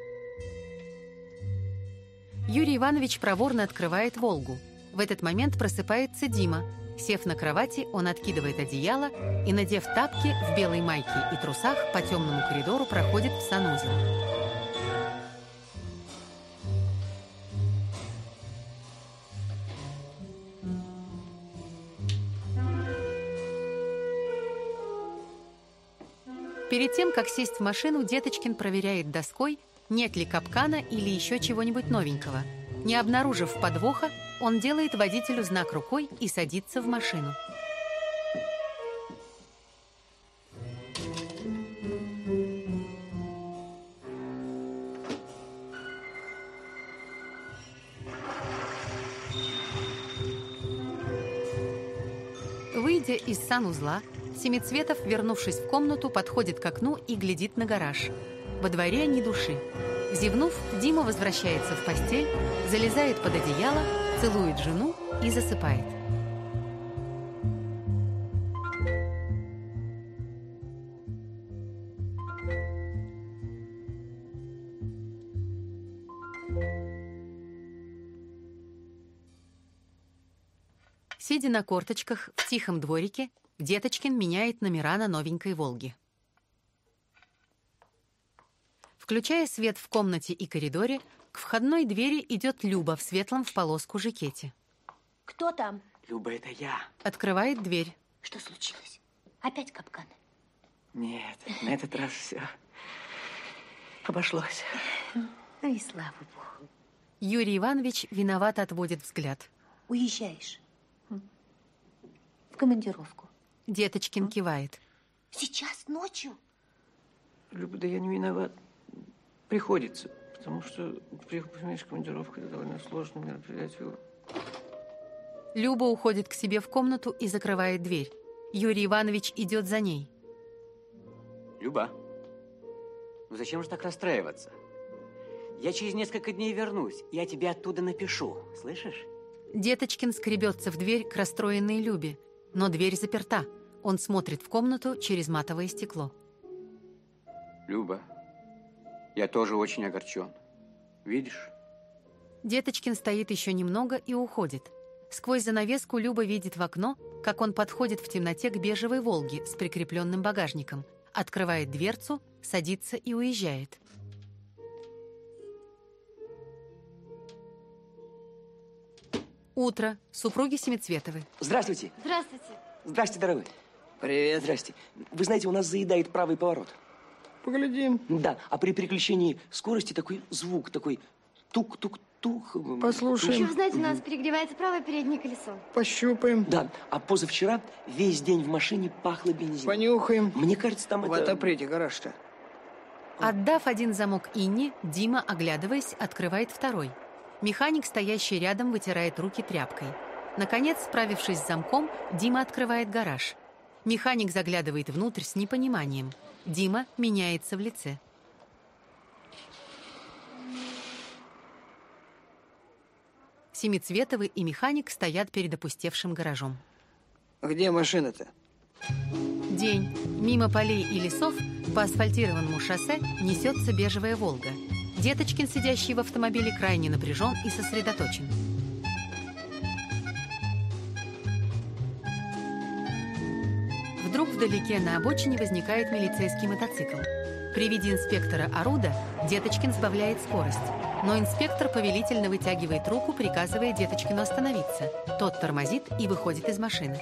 Юрий Иванович проворно открывает «Волгу». В этот момент просыпается Дима. Сев на кровати, он откидывает одеяло и, надев тапки, в белой майке и трусах, по темному коридору проходит в санузел. Перед тем, как сесть в машину, Деточкин проверяет доской, нет ли капкана или еще чего-нибудь новенького. Не обнаружив подвоха, он делает водителю знак рукой и садится в машину. Выйдя из санузла, Семицветов, вернувшись в комнату, подходит к окну и глядит на гараж. Во дворе ни души. Зевнув, Дима возвращается в постель, залезает под одеяло, целует жену и засыпает. Сидя на корточках в тихом дворике, Деточкин меняет номера на новенькой «Волге». Включая свет в комнате и коридоре, к входной двери идет Люба в светлом в полоску жакете. Кто там? Люба, это я. Открывает дверь. Что случилось? Опять капкан? Нет, на этот раз все обошлось. Ну и слава богу. Юрий Иванович виновато отводит взгляд. Уезжаешь? В командировку. Деточкин кивает. Сейчас, ночью? Люба, да я не виноват. Приходится, потому что, понимаешь, командировка – это довольно сложное мероприятие. Люба уходит к себе в комнату и закрывает дверь. Юрий Иванович идет за ней. Люба, ну зачем же так расстраиваться? Я через несколько дней вернусь, я тебе оттуда напишу, слышишь? Деточкин скребется в дверь к расстроенной Любе, но дверь заперта. Он смотрит в комнату через матовое стекло. Люба, я тоже очень огорчен. Видишь? Деточкин стоит еще немного и уходит. Сквозь занавеску Люба видит в окно, как он подходит в темноте к бежевой «Волге» с прикрепленным багажником, открывает дверцу, садится и уезжает. Утро. Супруги Семицветовы. Здравствуйте. Здравствуйте. Здрасте, дорогой. Привет. Здрасте. Вы знаете, у нас заедает правый поворот. Поглядим. Да, а при переключении скорости такой звук, такой тук-тук-тук. Послушаем. Еще, вы знаете, у нас перегревается правое переднее колесо. Пощупаем. Да, а позавчера весь день в машине пахло бензином. Понюхаем. Мне кажется, там в это... отоприте гараж-то. Отдав один замок Инне, Дима, оглядываясь, открывает второй. Механик, стоящий рядом, вытирает руки тряпкой. Наконец, справившись с замком, Дима открывает гараж. Механик заглядывает внутрь с непониманием. Дима меняется в лице. Семицветовы и механик стоят перед опустевшим гаражом. Где машина-то? День. Мимо полей и лесов по асфальтированному шоссе несется бежевая «Волга». Деточкин, сидящий в автомобиле, крайне напряжен и сосредоточен. Вдруг вдалеке на обочине возникает милицейский мотоцикл. При виде инспектора Аруда Деточкин сбавляет скорость, но инспектор повелительно вытягивает руку, приказывая Деточкину остановиться. Тот тормозит и выходит из машины.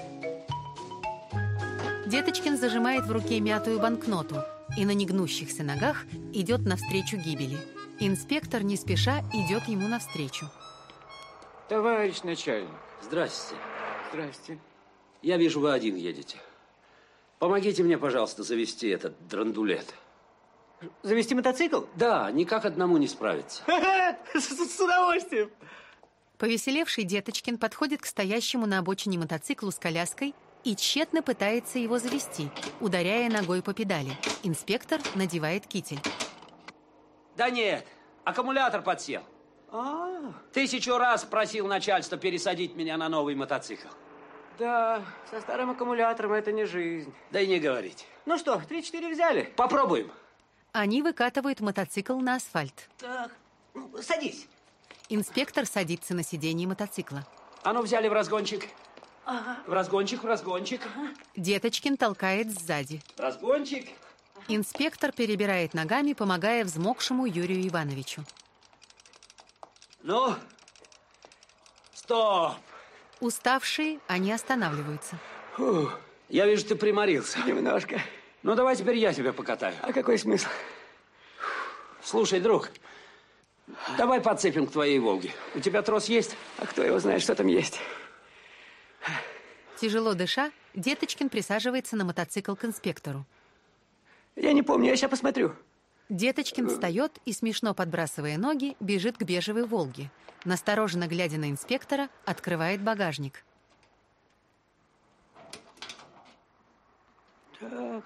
Деточкин зажимает в руке мятую банкноту и на негнущихся ногах идет навстречу гибели. Инспектор не спеша идет ему навстречу. Товарищ начальник. Здрасте. Здрасте. Я вижу, вы один едете. Помогите мне, пожалуйста, завести этот драндулет. Завести мотоцикл? Да, никак одному не справиться. С удовольствием. Повеселевший Деточкин подходит к стоящему на обочине мотоциклу с коляской и тщетно пытается его завести, ударяя ногой по педали. Инспектор надевает китель. Да нет, аккумулятор подсел. А, Тысячу раз просил начальство пересадить меня на новый мотоцикл. да, со старым аккумулятором это не жизнь. Да и не говорите. Ну что, три-четыре взяли? Попробуем. Они выкатывают мотоцикл на асфальт. Так, ну, садись. Инспектор садится на сиденье мотоцикла. А ну, взяли в разгончик. Ага. В разгончик, в разгончик. Ага. Деточкин толкает сзади. Разгончик. Инспектор перебирает ногами, помогая взмокшему Юрию Ивановичу. Ну, стоп. Уставшие, они останавливаются. Фу, я вижу, ты приморился. Немножко. Ну, давай теперь я тебя покатаю. А какой смысл? Слушай, друг, давай подцепим к твоей «Волге». У тебя трос есть? А кто его знает, что там есть? Тяжело дыша, Деточкин присаживается на мотоцикл к инспектору. Я не помню, я сейчас посмотрю. Деточкин встает и, смешно подбрасывая ноги, бежит к бежевой «Волге». Настороженно глядя на инспектора, открывает багажник. Так.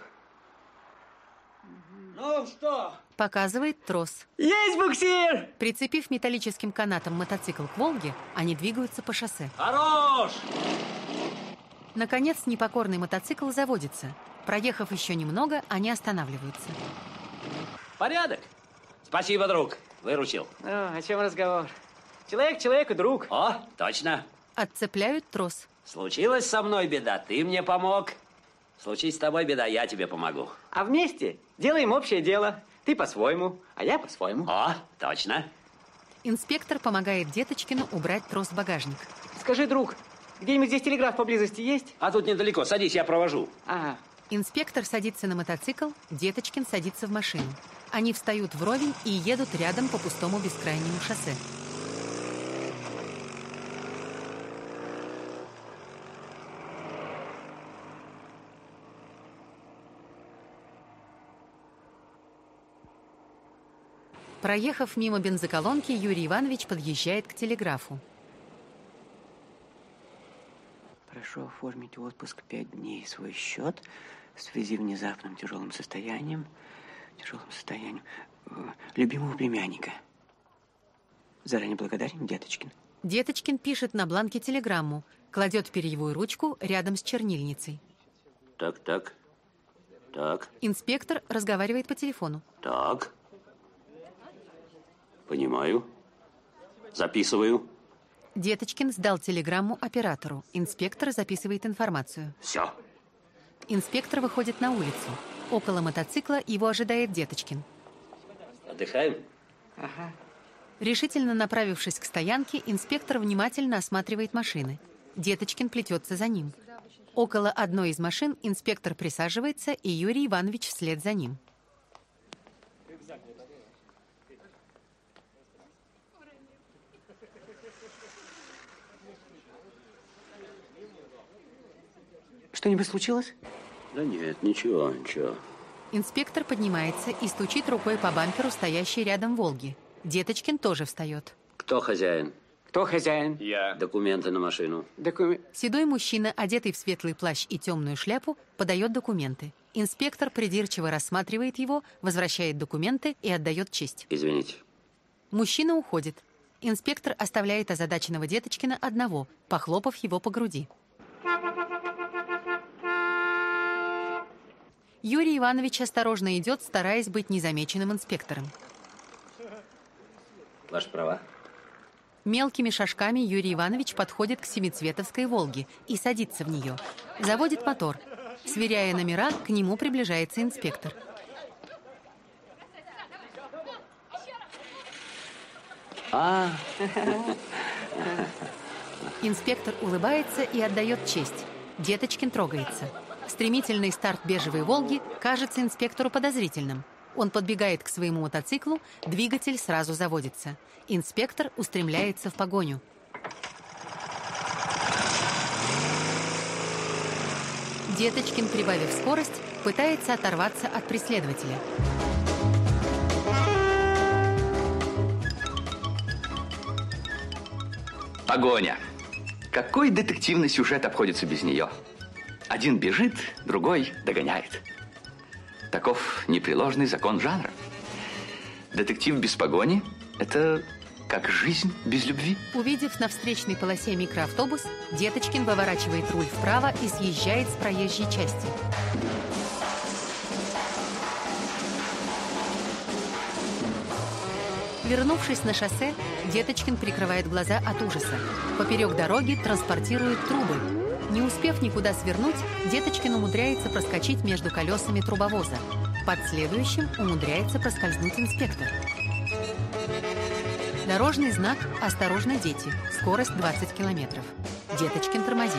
Ну что? Показывает трос. Есть буксир! Прицепив металлическим канатом мотоцикл к «Волге», они двигаются по шоссе. Хорош! Наконец, непокорный мотоцикл заводится. Проехав еще немного, они останавливаются. Порядок. Спасибо, друг. Выручил. Ну, о чем разговор? Человек человеку друг. О, точно. Отцепляют трос. Случилась со мной беда, ты мне помог. Случись с тобой беда, я тебе помогу. А вместе делаем общее дело. Ты по-своему, а я по-своему. О, точно. Инспектор помогает Деточкину убрать трос в багажник. Скажи, друг, где-нибудь здесь телеграф поблизости есть? А тут недалеко, садись, я провожу. Ага. Инспектор садится на мотоцикл, Деточкин садится в машину. Они встают вровень и едут рядом по пустому бескрайнему шоссе. Проехав мимо бензоколонки, Юрий Иванович подъезжает к телеграфу. Прошу оформить отпуск пять дней. Свой счет в связи с внезапным тяжелым состоянием, тяжелым состоянием э, любимого племянника. Заранее благодарен, Деточкин. Деточкин пишет на бланке телеграмму, кладет перьевую ручку рядом с чернильницей. Так, так, так. Инспектор разговаривает по телефону. Так. Понимаю. Записываю. Деточкин сдал телеграмму оператору. Инспектор записывает информацию. Все. Инспектор выходит на улицу. Около мотоцикла его ожидает Деточкин. Отдыхаем? Ага. Решительно направившись к стоянке, инспектор внимательно осматривает машины. Деточкин плетется за ним. Около одной из машин инспектор присаживается, и Юрий Иванович вслед за ним. Что-нибудь случилось? Да нет, ничего, ничего. Инспектор поднимается и стучит рукой по бамперу, стоящей рядом «Волги». Деточкин тоже встает. Кто хозяин? Кто хозяин? Я. Документы на машину. Докумен... Седой мужчина, одетый в светлый плащ и темную шляпу, подает документы. Инспектор придирчиво рассматривает его, возвращает документы и отдает честь. Извините. Мужчина уходит. Инспектор оставляет озадаченного Деточкина одного, похлопав его по груди. Юрий Иванович осторожно идет, стараясь быть незамеченным инспектором. Ваши права. Мелкими шажками Юрий Иванович подходит к семицветовской «Волге» и садится в нее. Заводит мотор. Сверяя номера, к нему приближается инспектор. А. Инспектор улыбается и отдает честь. Деточкин трогается. Стремительный старт бежевой «Волги» кажется инспектору подозрительным. Он подбегает к своему мотоциклу, двигатель сразу заводится. Инспектор устремляется в погоню. Деточкин, прибавив скорость, пытается оторваться от преследователя. Погоня. Какой детективный сюжет обходится без нее? Один бежит, другой догоняет. Таков непреложный закон жанра. Детектив без погони – это как жизнь без любви. Увидев на встречной полосе микроавтобус, Деточкин выворачивает руль вправо и съезжает с проезжей части. Вернувшись на шоссе, Деточкин прикрывает глаза от ужаса. Поперек дороги транспортируют трубы. Не успев никуда свернуть, Деточкин умудряется проскочить между колесами трубовоза. Под следующим умудряется проскользнуть инспектор. Дорожный знак «Осторожно, дети». Скорость двадцать километров. Деточкин тормозит.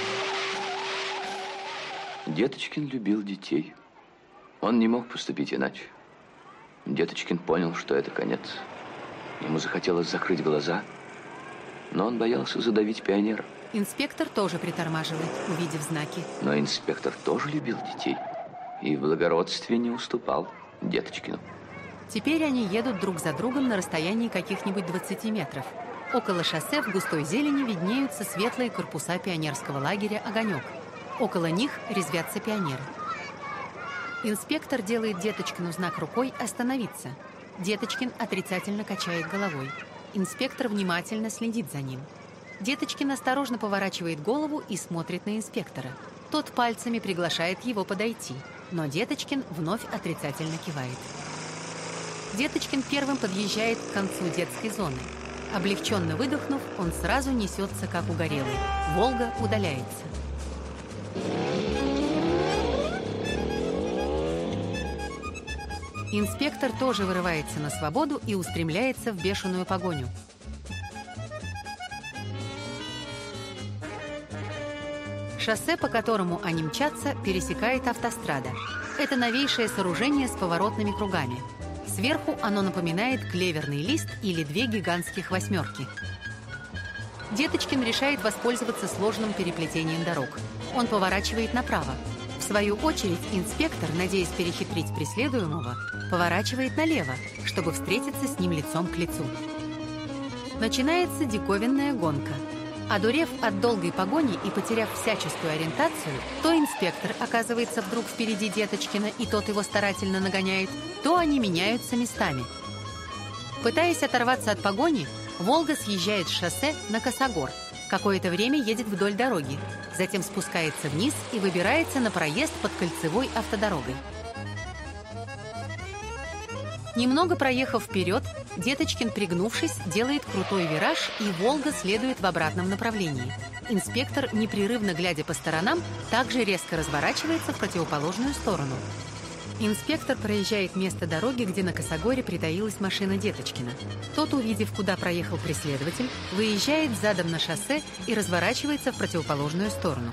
Деточкин любил детей. Он не мог поступить иначе. Деточкин понял, что это конец. Ему захотелось закрыть глаза, но он боялся задавить пионера. Инспектор тоже притормаживает, увидев знаки. Но инспектор тоже любил детей и в благородстве не уступал Деточкину. Теперь они едут друг за другом на расстоянии каких-нибудь двадцати метров. Около шоссе в густой зелени виднеются светлые корпуса пионерского лагеря «Огонек». Около них резвятся пионеры. Инспектор делает Деточкину знак рукой «Остановиться». Деточкин отрицательно качает головой. Инспектор внимательно следит за ним. Деточкин осторожно поворачивает голову и смотрит на инспектора. Тот пальцами приглашает его подойти, но Деточкин вновь отрицательно кивает. Деточкин первым подъезжает к концу детской зоны. Облегченно выдохнув, он сразу несется, как угорелый. «Волга» удаляется. Инспектор тоже вырывается на свободу и устремляется в бешеную погоню. Шоссе, по которому они мчатся, пересекает автострада. Это новейшее сооружение с поворотными кругами. Сверху оно напоминает клеверный лист или две гигантских восьмерки. Деточкин решает воспользоваться сложным переплетением дорог. Он поворачивает направо. В свою очередь, инспектор, надеясь перехитрить преследуемого, поворачивает налево, чтобы встретиться с ним лицом к лицу. Начинается диковинная гонка. Одурев от долгой погони и потеряв всяческую ориентацию, то инспектор оказывается вдруг впереди Деточкина, и тот его старательно нагоняет, то они меняются местами. Пытаясь оторваться от погони, «Волга» съезжает с шоссе на косогор. Какое-то время едет вдоль дороги, затем спускается вниз и выбирается на проезд под кольцевой автодорогой. Немного проехав вперед, Деточкин, пригнувшись, делает крутой вираж, и «Волга» следует в обратном направлении. Инспектор, непрерывно глядя по сторонам, также резко разворачивается в противоположную сторону. Инспектор проезжает место дороги, где на косогоре притаилась машина Деточкина. Тот, увидев, куда проехал преследователь, выезжает задом на шоссе и разворачивается в противоположную сторону.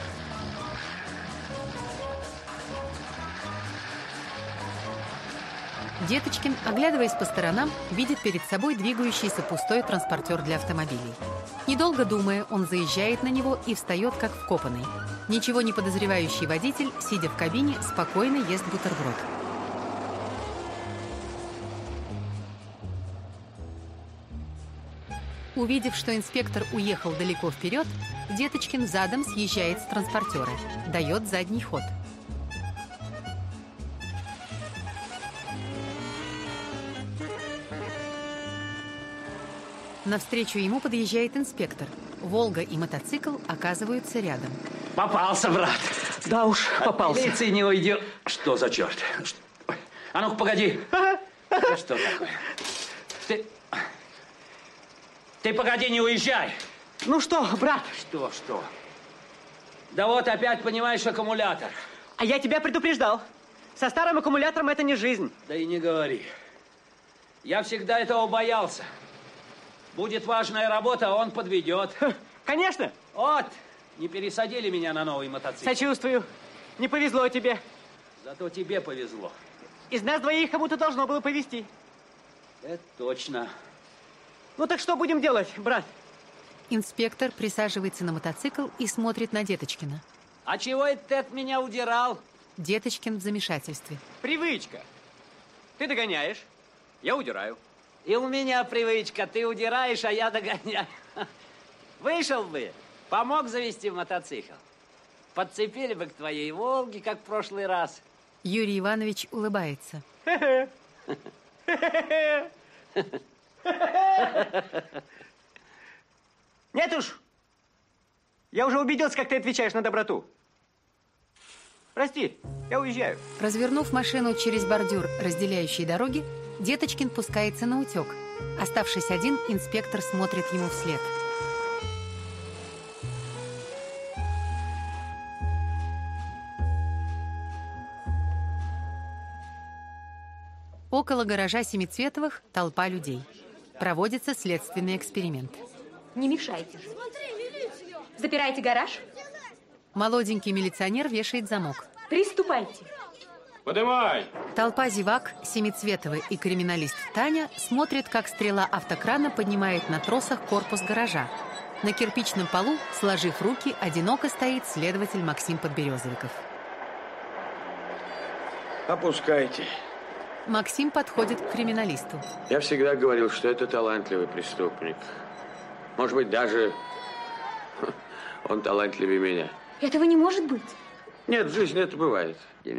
Деточкин, оглядываясь по сторонам, видит перед собой двигающийся пустой транспортер для автомобилей. Недолго думая, он заезжает на него и встает как вкопанный. Ничего не подозревающий водитель, сидя в кабине, спокойно ест бутерброд. Увидев, что инспектор уехал далеко вперед, Деточкин задом съезжает с транспортера, дает задний ход. Навстречу ему подъезжает инспектор. «Волга» и мотоцикл оказываются рядом. Попался, брат. Да уж, попался. От милиции не уйдет. Что за черт? А ну-ка, погоди. Да что такое? Ты... Ты погоди, не уезжай. Ну что, брат? Что, что? Да вот опять, понимаешь, аккумулятор. А я тебя предупреждал. Со старым аккумулятором это не жизнь. Да и не говори. Я всегда этого боялся. Будет важная работа, а он подведет. Конечно. Вот, не пересадили меня на новый мотоцикл. Сочувствую. Не повезло тебе. Зато тебе повезло. Из нас двоих кому-то должно было повезти. Это точно. Ну так что будем делать, брат? Инспектор присаживается на мотоцикл и смотрит на Деточкина. А чего это ты от меня удирал? Деточкин в замешательстве. Привычка. Ты догоняешь, я удираю. И у меня привычка. Ты удираешь, а я догоняю. Вышел бы, помог завести мотоцикл. Подцепили бы к твоей «Волге», как в прошлый раз. Юрий Иванович улыбается. Нет уж. Я уже убедился, как ты отвечаешь на доброту. Прости, я уезжаю. Развернув машину через бордюр, разделяющий дороги, Деточкин пускается на утек. Оставшись один, инспектор смотрит ему вслед. Около гаража Семицветовых толпа людей. Проводится следственный эксперимент. Не мешайте же. Запирайте гараж. Молоденький милиционер вешает замок. Приступайте. Подымай! Толпа зевак, Семицветовы и криминалист Таня смотрят, как стрела автокрана поднимает на тросах корпус гаража. На кирпичном полу, сложив руки, одиноко стоит следователь Максим Подберезовиков. Опускайте. Максим подходит к криминалисту. Я всегда говорил, что это талантливый преступник. Может быть, даже он талантливее меня. Этого не может быть. Нет, в жизни это бывает.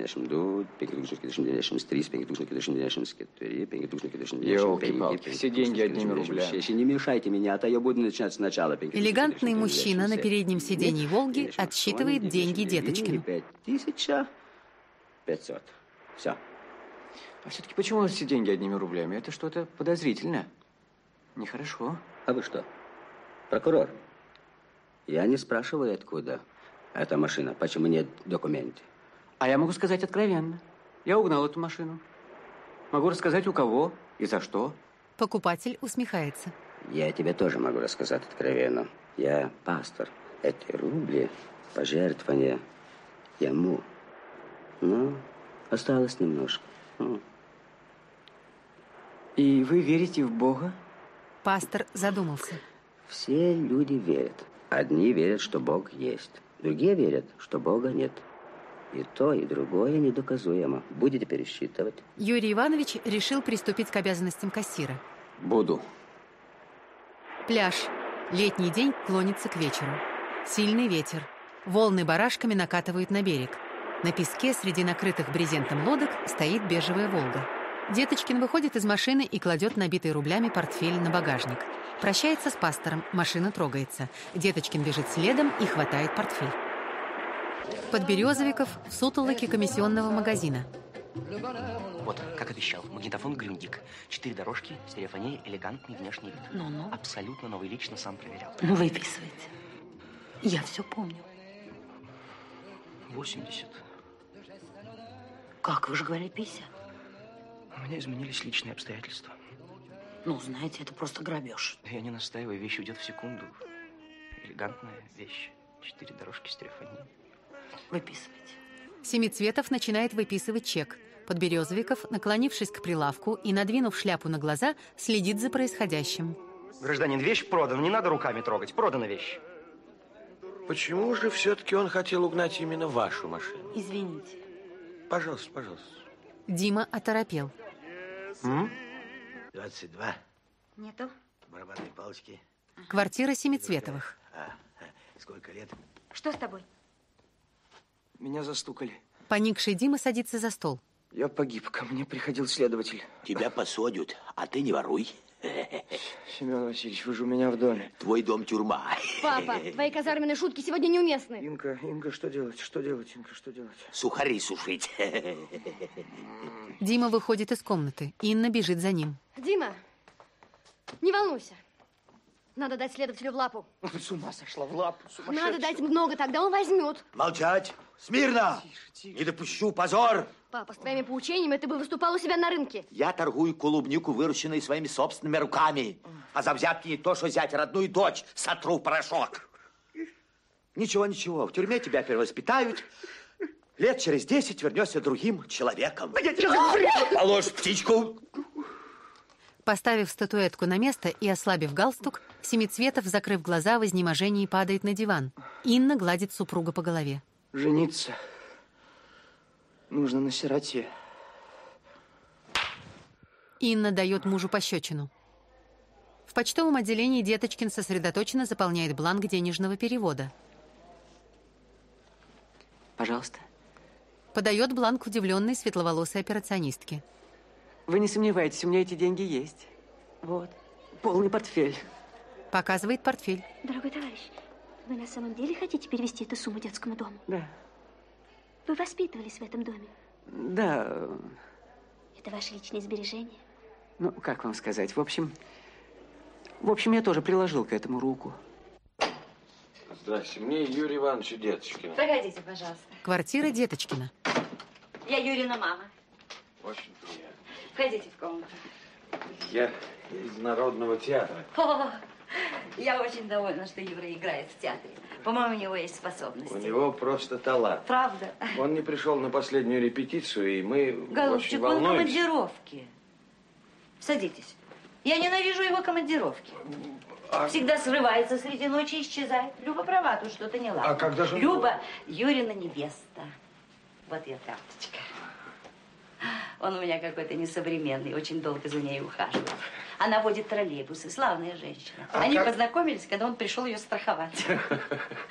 Елки-палки, все деньги одними рублями. Не мешайте меня, а то я буду начинать сначала. Элегантный мужчина на переднем сиденье «Волги» отсчитывает деньги Деточкину. Пять тысяч пятьсот. Все. А все-таки почему все деньги одними рублями? Это что-то подозрительное. Нехорошо. А вы что, прокурор? Я не спрашиваю, откуда эта машина, почему нет документов. А я могу сказать откровенно. Я угнал эту машину. Могу рассказать, у кого и за что. Покупатель усмехается. Я тебе тоже могу рассказать откровенно. Я пастор. Эти рубли, пожертвования ему. Ну, осталось немножко. Ну. И вы верите в Бога? Пастор задумался. Все люди верят. Одни верят, что Бог есть. Другие верят, что Бога нет. И то, и другое недоказуемо. Будете пересчитывать? Юрий Иванович решил приступить к обязанностям кассира. Буду. Пляж. Летний день клонится к вечеру. Сильный ветер. Волны барашками накатывают на берег. На песке среди накрытых брезентом лодок стоит бежевая «Волга». Деточкин выходит из машины и кладет набитый рублями портфель на багажник. Прощается с пастором, машина трогается. Деточкин бежит следом и хватает портфель. Подберезовиков в сутолоке комиссионного магазина. Вот, как обещал, магнитофон Грюндик. Четыре дорожки, стереофония, элегантный внешний вид. Ну-ну. Абсолютно новый, лично сам проверял. Ну, выписывайте. Я все помню. восемьдесят. Как? Вы же говорили пятьдесят. У меня изменились личные обстоятельства. Ну, знаете, это просто грабеж. Я не настаиваю, вещь уйдет в секунду. Элегантная вещь. Четыре дорожки стереофонии. Выписывайте. Семицветов начинает выписывать чек. Подберезовиков, наклонившись к прилавку и надвинув шляпу на глаза, следит за происходящим. Гражданин, вещь продана, не надо руками трогать. Продана вещь. Почему же все-таки он хотел угнать именно вашу машину? Извините. Пожалуйста, пожалуйста. Дима оторопел. М? двадцать два. Нету. Барабанные палочки. Квартира Семицветовых. А, сколько лет? Что с тобой? Меня застукали. Поникший Дима садится за стол. Я погиб, ко мне приходил следователь. Тебя посадят, а ты не воруй. Семен Васильевич, вы же у меня в доме. Твой дом тюрьма. Папа, твои казарменные шутки сегодня неуместны. Инка, Инка, что делать? Что делать, Инка, что делать? Сухари сушить. Дима выходит из комнаты. Инна бежит за ним. Дима, не волнуйся. Надо дать следователю в лапу. С ума сошла, в лапу. Надо дать много, тогда он возьмет. Молчать! Смирно! Тише, тише. Не допущу, позор! Папа, с твоими поучениями ты бы выступал у себя на рынке. Я торгую клубнику, выращенной своими собственными руками. А за взятки не то, что взять родную дочь, сотру в порошок. Ничего, ничего, в тюрьме тебя перевоспитают. Лет через десять вернешься другим человеком. Положь птичку. Поставив статуэтку на место и ослабив галстук, Семицветов, закрыв глаза, в изнеможении падает на диван. Инна гладит супруга по голове. Жениться нужно на сироте. Инна дает мужу пощечину. В почтовом отделении Деточкин сосредоточенно заполняет бланк денежного перевода. Пожалуйста. Подает бланк удивленной светловолосой операционистке. Вы не сомневайтесь, у меня эти деньги есть. Вот, полный портфель. Показывает портфель. Дорогой товарищ, вы на самом деле хотите перевести эту сумму детскому дому? Да. Вы воспитывались в этом доме? Да. Это ваши личные сбережения? Ну, как вам сказать, в общем... В общем, я тоже приложил к этому руку. Здрасте, мне Юрий Иванович Деточкин. Проходите, пожалуйста. Квартира Деточкина. Я Юрина мама. Очень приятно. Входите в комнату. Я из Народного театра. О, я очень довольна, что Юра играет в театре. По-моему, у него есть способности. У него просто талант. Правда? Он не пришел на последнюю репетицию, и мы Голубчик, очень он в волнуемся. командировке. Садитесь. Я ненавижу его командировки. А... Всегда срывается среди ночи и исчезает. Люба права, тут что-то не ладно. А когда же... Люба, Юрина невеста. Вот ее карточка. Он у меня какой-то несовременный, очень долго за ней ухаживает. Она водит троллейбусы, славная женщина. А Они как... познакомились, когда он пришел ее страховать.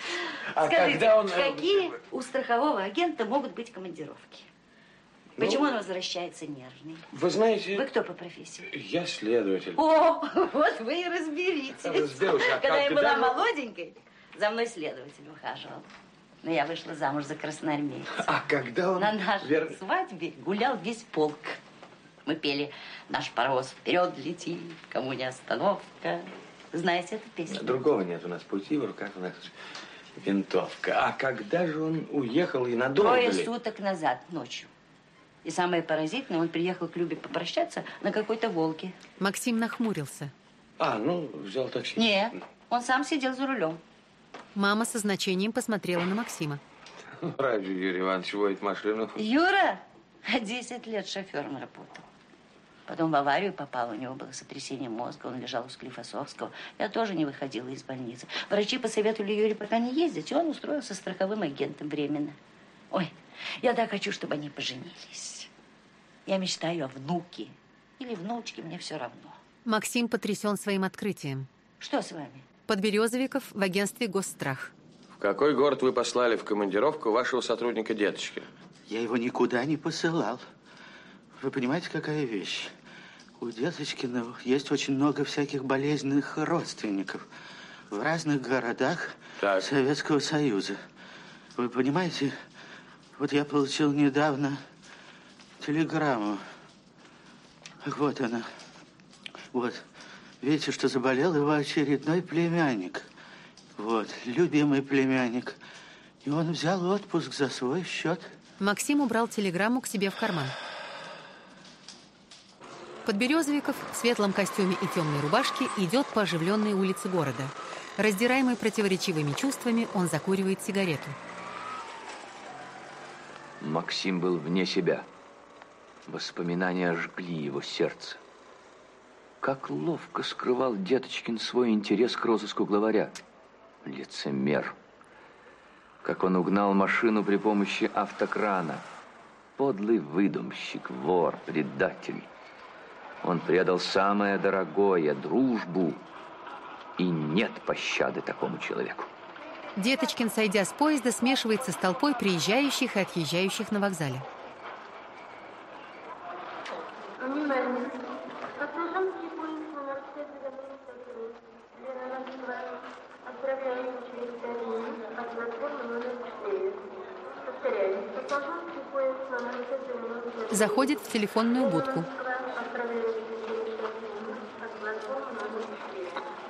А Скажите, когда он... какие у страхового агента могут быть командировки? Ну, Почему он возвращается нервный? Вы знаете... Вы кто по профессии? Я следователь. О, вот вы и разберитесь. Разберусь. А Когда я когда была же- молоденькой, за мной следователь ухаживал. Но я вышла замуж за красноармейца. А когда он... На нашей Вер- свадьбе гулял весь полк. Мы пели «Наш паровоз вперед летит, кому не остановка». Знаете эту песню? Другого нет у нас пути, в руках у нас винтовка. А когда же он уехал и надолго Трое ли? суток назад, ночью. И самое поразительное, он приехал к Любе попрощаться на какой-то «Волге». Максим нахмурился. А, ну, взял такси. Нет, он сам сидел за рулем. Мама со значением посмотрела на Максима. Ради Юрий Иванович водит машину. Юра десять лет шофером работал. Потом в аварию попал, у него было сотрясение мозга, он лежал у Склифосовского. Я тоже не выходила из больницы. Врачи посоветовали Юре пока не ездить, и он устроился страховым агентом временно. Ой, я так хочу, чтобы они поженились. Я мечтаю о внуке или внучке, мне все равно. Максим потрясен своим открытием. Что с вами? Подберезовиков в агентстве «Госстрах». В какой город вы послали в командировку вашего сотрудника деточки? Я его никуда не посылал. Вы понимаете, какая вещь? У Деточкина есть очень много всяких болезненных родственников в разных городах Так. Советского Союза. Вы понимаете, вот я получил недавно телеграмму. Вот она. Вот. Видите, что заболел его очередной племянник. Вот, любимый племянник. И он взял отпуск за свой счет. Максим убрал телеграмму к себе в карман. Подберезовиков в светлом костюме и темной рубашке идет по оживленной улице города. Раздираемый противоречивыми чувствами, он закуривает сигарету. Максим был вне себя. Воспоминания жгли его сердце. Как ловко скрывал Деточкин свой интерес к розыску главаря. Лицемер. Как он угнал машину при помощи автокрана. Подлый выдумщик, вор, предатель. Он предал самое дорогое – дружбу. И нет пощады такому человеку. Деточкин, сойдя с поезда, смешивается с толпой приезжающих и отъезжающих на вокзале. Внимание! Пассажирский поезд номер пятьсот отправляется через пять минут от платформы номер четыре. Повторяю, пассажирский поезд номер пятьсот Заходит в телефонную будку. отправляется через пять минут от платформы номер четыре.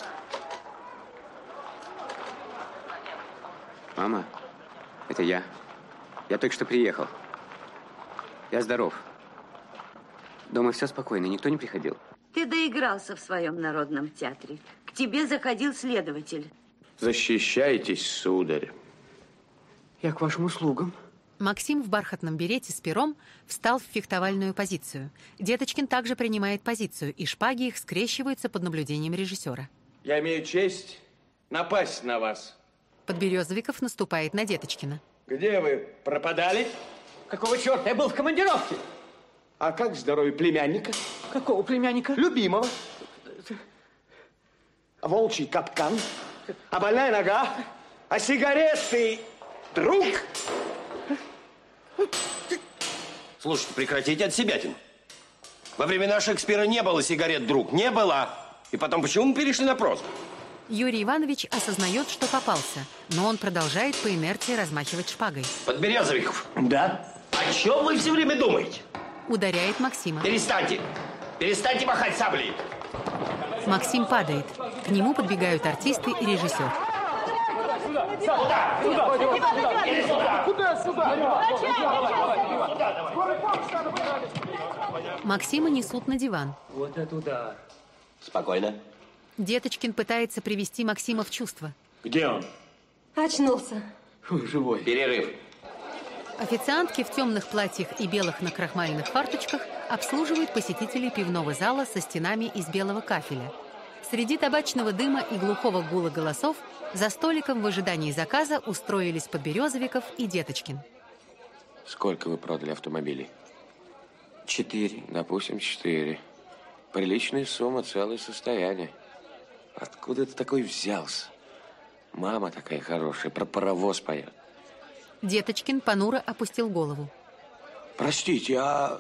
Мама, это я. Я только что приехал. Я здоров. Дома все спокойно, никто не приходил. Ты доигрался в своем народном театре. К тебе заходил следователь. Защищайтесь, сударь. Я к вашим услугам. Максим в бархатном берете с пером встал в фехтовальную позицию. Деточкин также принимает позицию, и шпаги их скрещиваются под наблюдением режиссера. Я имею честь напасть на вас. Подберезовиков наступает на Деточкина. Где вы пропадали? Какого черта? Я был в командировке. А как здоровье племянника? Какого племянника? Любимого. Волчий капкан. А больная нога. А сигареты, друг. Слушайте, прекратите отсебятину. Во времена Шекспира не было сигарет, друг. Не было. И потом, почему мы перешли на прозу? Юрий Иванович осознает, что попался, но он продолжает по инерции размахивать шпагой. Подберезовиков. Да? О чем вы все время думаете? Ударяет Максима. Перестаньте. Перестаньте махать саблей. Максим падает. К нему подбегают артисты и режиссер. Сюда! Сюда! Куда сюда? Максима несут на диван. Вот это удар. Спокойно. Деточкин пытается привести Максима в чувство. Где он? Очнулся. Фу, живой. Перерыв. Официантки в темных платьях и белых накрахмаленных фарточках обслуживают посетителей пивного зала со стенами из белого кафеля. Среди табачного дыма и глухого гула голосов за столиком в ожидании заказа устроились Подберезовиков и Деточкин. Сколько вы продали автомобилей? Четыре. Допустим, четыре. Приличная сумма, целое состояние. Откуда ты такой взялся? Мама такая хорошая, про паровоз поет. Деточкин понуро опустил голову. Простите, а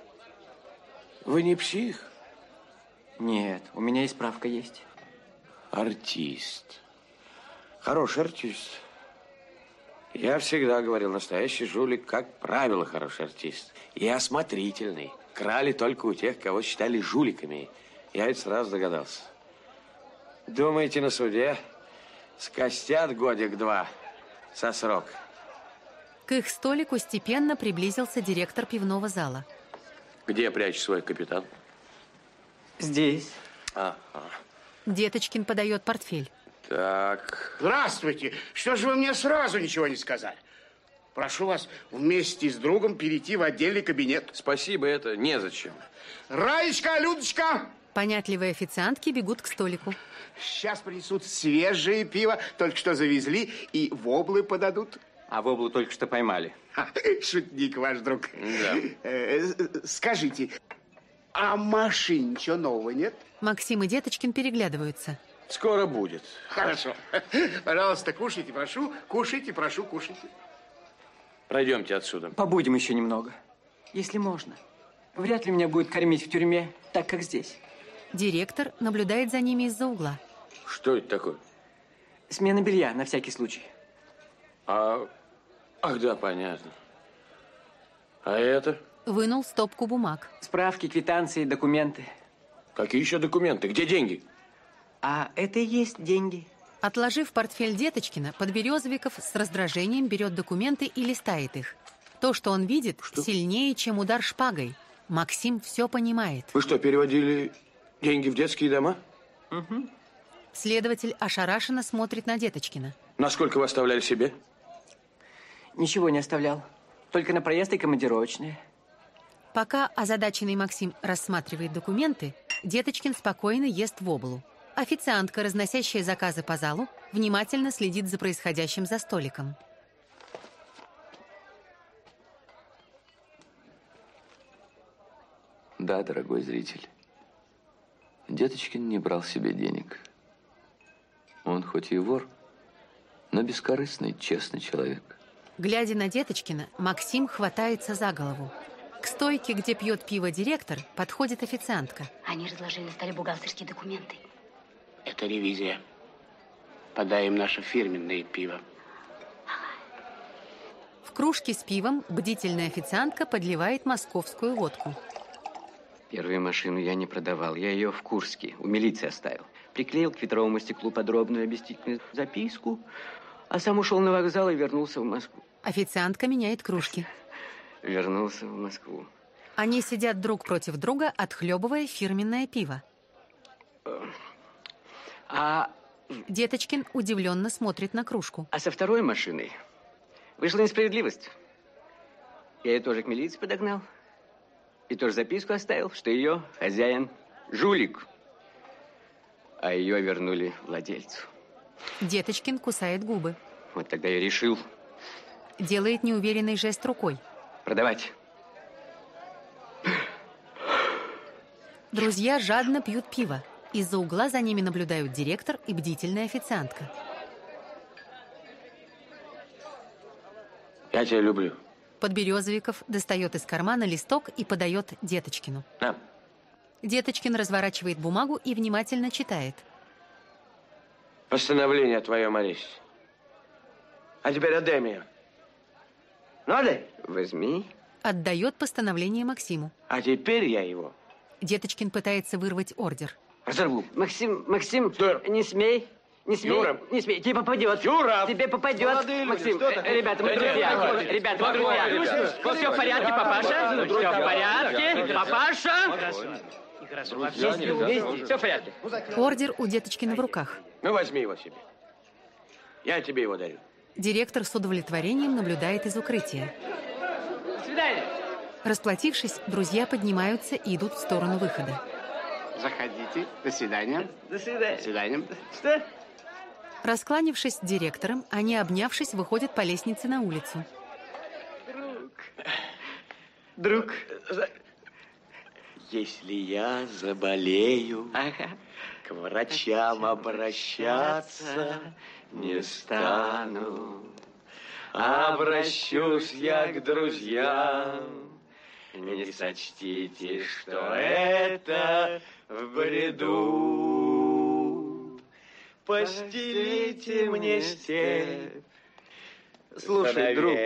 вы не псих? Нет, у меня и справка есть. Артист. Хороший артист. Я всегда говорил, настоящий жулик, как правило, хороший артист. И осмотрительный. Крали только у тех, кого считали жуликами. Я ведь сразу догадался. Думаете, на суде скостят годик-два со срока? К их столику степенно приблизился директор пивного зала. Где прячешь свой капитан? Здесь. Ага. Деточкин подает портфель. Так. Здравствуйте. Что же вы мне сразу ничего не сказали? Прошу вас вместе с другом перейти в отдельный кабинет. Спасибо, это незачем. Раечка, Людочка! Понятливые официантки бегут к столику. Сейчас принесут свежее пиво, только что завезли, и воблы подадут. А воблу только что поймали. Ха, шутник ваш друг. Да. Э, скажите, а машин ничего нового нет? Максим и Деточкин переглядываются. Скоро будет. Хорошо. Пожалуйста, кушайте, прошу. Кушайте, прошу, кушайте. Пройдемте отсюда. Побудем еще немного, если можно. Вряд ли меня будет кормить в тюрьме так, как здесь. Директор наблюдает за ними из-за угла. Что это такое? Смена белья, на всякий случай. А... Ах, да, понятно. А это? Вынул стопку бумаг. Справки, квитанции, документы. Какие еще документы? Где деньги? А это и есть деньги. Отложив портфель Деточкина, Подберезовиков с раздражением берет документы и листает их. То, что он видит, что? Сильнее, чем удар шпагой. Максим все понимает. Вы что, переводили деньги в детские дома? Угу. Следователь ошарашенно смотрит на Деточкина. Насколько вы оставляли себе? Ничего не оставлял. Только на проезд и командировочные. Пока озадаченный Максим рассматривает документы, Деточкин спокойно ест воблу. Официантка, разносящая заказы по залу, внимательно следит за происходящим за столиком. Да, дорогой зритель, Деточкин не брал себе денег. Он хоть и вор, но бескорыстный, честный человек. Глядя на Деточкина, Максим хватается за голову. К стойке, где пьет пиво директор, подходит официантка. Они разложили на столе бухгалтерские документы. Это ревизия. Подаем наше фирменное пиво. В кружке с пивом бдительная официантка подливает московскую водку. Первую машину я не продавал. Я ее в Курске у милиции оставил. Приклеил к ветровому стеклу подробную объяснительную записку, а сам ушел на вокзал и вернулся в Москву. Официантка меняет кружки. Вернулся в Москву. Они сидят друг против друга, отхлебывая фирменное пиво. А... Деточкин удивленно смотрит на кружку. А со второй машиной вышла несправедливость. Я ее тоже к милиции подогнал. И тоже записку оставил, что ее хозяин жулик. А ее вернули владельцу. Деточкин кусает губы. Вот тогда я решил. Делает неуверенный жест рукой. Продавать. Друзья жадно пьют пиво. Из-за угла за ними наблюдают директор и бдительная официантка. Я тебя люблю. Подберезовиков достает из кармана листок и подает Деточкину. На. Деточкин разворачивает бумагу и внимательно читает. Постановление о твоем аресте. А теперь отдай меня. Ну, отдай. Возьми. Отдает постановление Максиму. А теперь я его. Деточкин пытается вырвать ордер. Разорву. Максим, Максим, что? Не смей. Не смей, Юра. не смей, тебе попадет. Юра! Тебе попадет. Молодые люди, Максим, что э, такое? ребята, мы Э, друзья. хватит. Ребята, мы Хватит, друзья. ребята. Ну, все в порядке, папаша? Все в порядке, папаша? Все в порядке. Ордер у Деточкина в руках. Ну, возьми его себе. Я тебе его дарю. Директор с удовлетворением наблюдает из укрытия. До свидания. Расплатившись, друзья поднимаются и идут в сторону выхода. Заходите. До свидания. До свидания. До свидания. Что? Раскланившись с директором, они, обнявшись, выходят по лестнице на улицу. Друг, если я заболею, ага. к врачам обращаться не стану. Обращусь я к друзьям, не сочтите, что это в бреду. Постелите мне степь. Слушай, друг,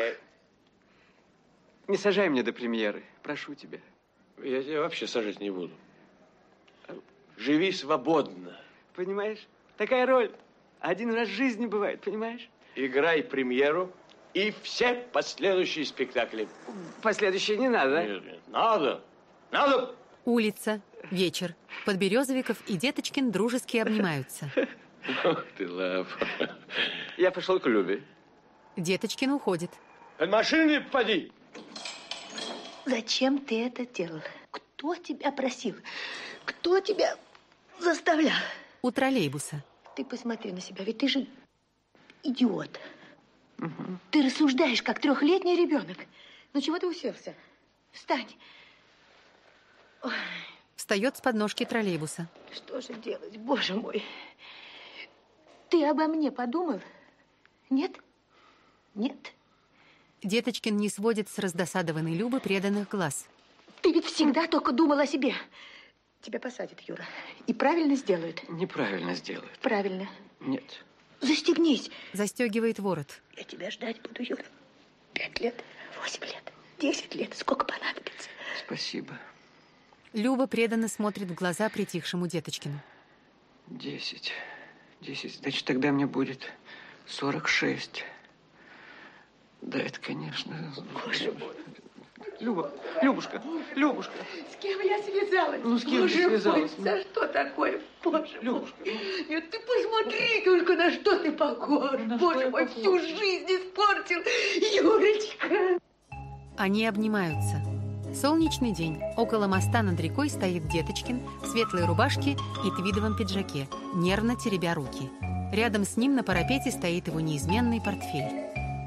не сажай мне до премьеры, прошу тебя. Я тебя вообще сажать не буду. Живи свободно. Понимаешь? Такая роль один раз в жизни бывает, понимаешь? Играй премьеру и все последующие спектакли. Последующие не надо, нет, нет, надо. Надо. Улица, вечер. Подберезовиков и Деточкин дружески обнимаются. Ох ты, лав. Я пошел к Любе. Деточкин уходит. От машины поди. Зачем ты это делал? Кто тебя просил? Кто тебя заставлял? У троллейбуса. Ты посмотри на себя, ведь ты же идиот. Угу. Ты рассуждаешь, как трехлетний ребенок. Ну чего ты уселся? Встань. Ой. Встает с подножки троллейбуса. Что же делать, боже мой? Ты обо мне подумал? Нет? Нет? Деточкин не сводит с раздосадованной Любы преданных глаз. Ты ведь всегда только думал о себе. Тебя посадят, Юра. И правильно сделают. Неправильно сделают. Правильно. Нет. Застегнись. Застегивает ворот. Я тебя ждать буду, Юра. Пять лет, восемь лет, десять лет. Сколько понадобится. Спасибо. Люба преданно смотрит в глаза притихшему Деточкину. Десять. Десять. Значит, тогда мне будет сорок шесть. Да, это, конечно... Боже мой. Люба, Любушка, Любушка. С кем я связалась? Ну, с кем Боже ты связалась? Мой, за что такое? Боже Любушка. Мой. Нет, ты посмотри только, на что ты похож. На Боже мой, похож? всю жизнь испортил. Юрочка. Они обнимаются. Солнечный день. Около моста над рекой стоит Деточкин в светлой рубашке и твидовом пиджаке, нервно теребя руки. Рядом с ним на парапете стоит его неизменный портфель.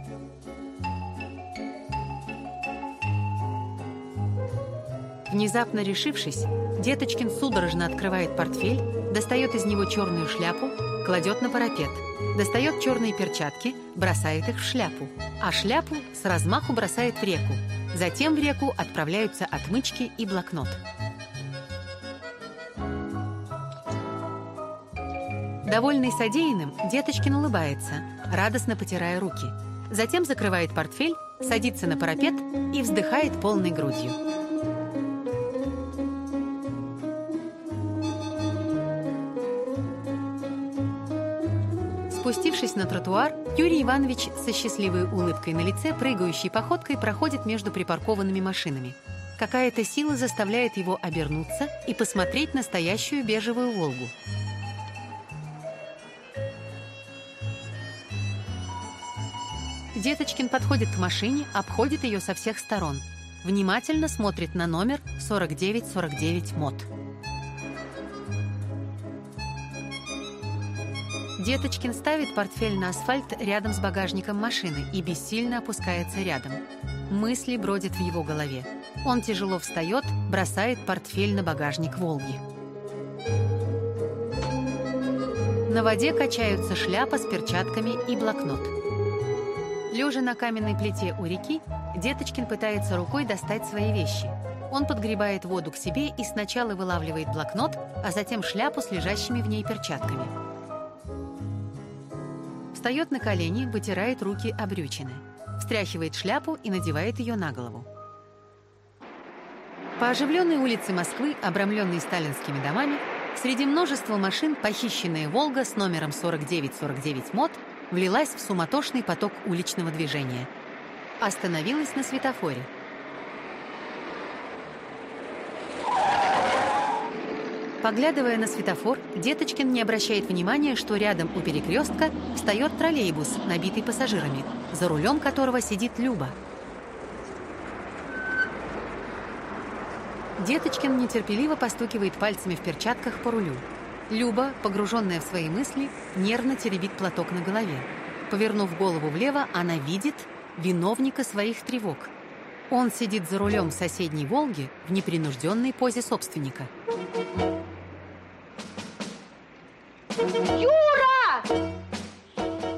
Внезапно решившись, Деточкин судорожно открывает портфель, достает из него черную шляпу, кладет на парапет, достает черные перчатки, бросает их в шляпу, а шляпу с размаху бросает в реку. Затем в реку отправляются отмычки и блокнот. Довольный содеянным, Деточкин улыбается, радостно потирая руки. Затем закрывает портфель, садится на парапет и вздыхает полной грудью. Спустившись на тротуар, Юрий Иванович со счастливой улыбкой на лице, прыгающей походкой, проходит между припаркованными машинами. Какая-то сила заставляет его обернуться и посмотреть на стоящую бежевую «Волгу». Деточкин подходит к машине, обходит ее со всех сторон. Внимательно смотрит на номер сорок девять сорок девять МОД. Деточкин ставит портфель на асфальт рядом с багажником машины и бессильно опускается рядом. Мысли бродят в его голове. Он тяжело встает, бросает портфель на багажник «Волги». На воде качаются шляпа с перчатками и блокнот. Лежа на каменной плите у реки, Деточкин пытается рукой достать свои вещи. Он подгребает воду к себе и сначала вылавливает блокнот, а затем шляпу с лежащими в ней перчатками. Встает на колени, вытирает руки о брючины. Встряхивает шляпу и надевает ее на голову. По оживленной улице Москвы, обрамленной сталинскими домами, среди множества машин похищенная «Волга» с номером сорок девять сорок девять МОД влилась в суматошный поток уличного движения. Остановилась на светофоре. Поглядывая на светофор, Деточкин не обращает внимания, что рядом у перекрестка встает троллейбус, набитый пассажирами, за рулем которого сидит Люба. Деточкин нетерпеливо постукивает пальцами в перчатках по рулю. Люба, погруженная в свои мысли, нервно теребит платок на голове. Повернув голову влево, она видит виновника своих тревог. Он сидит за рулем соседней «Волги» в непринужденной позе собственника. Юра!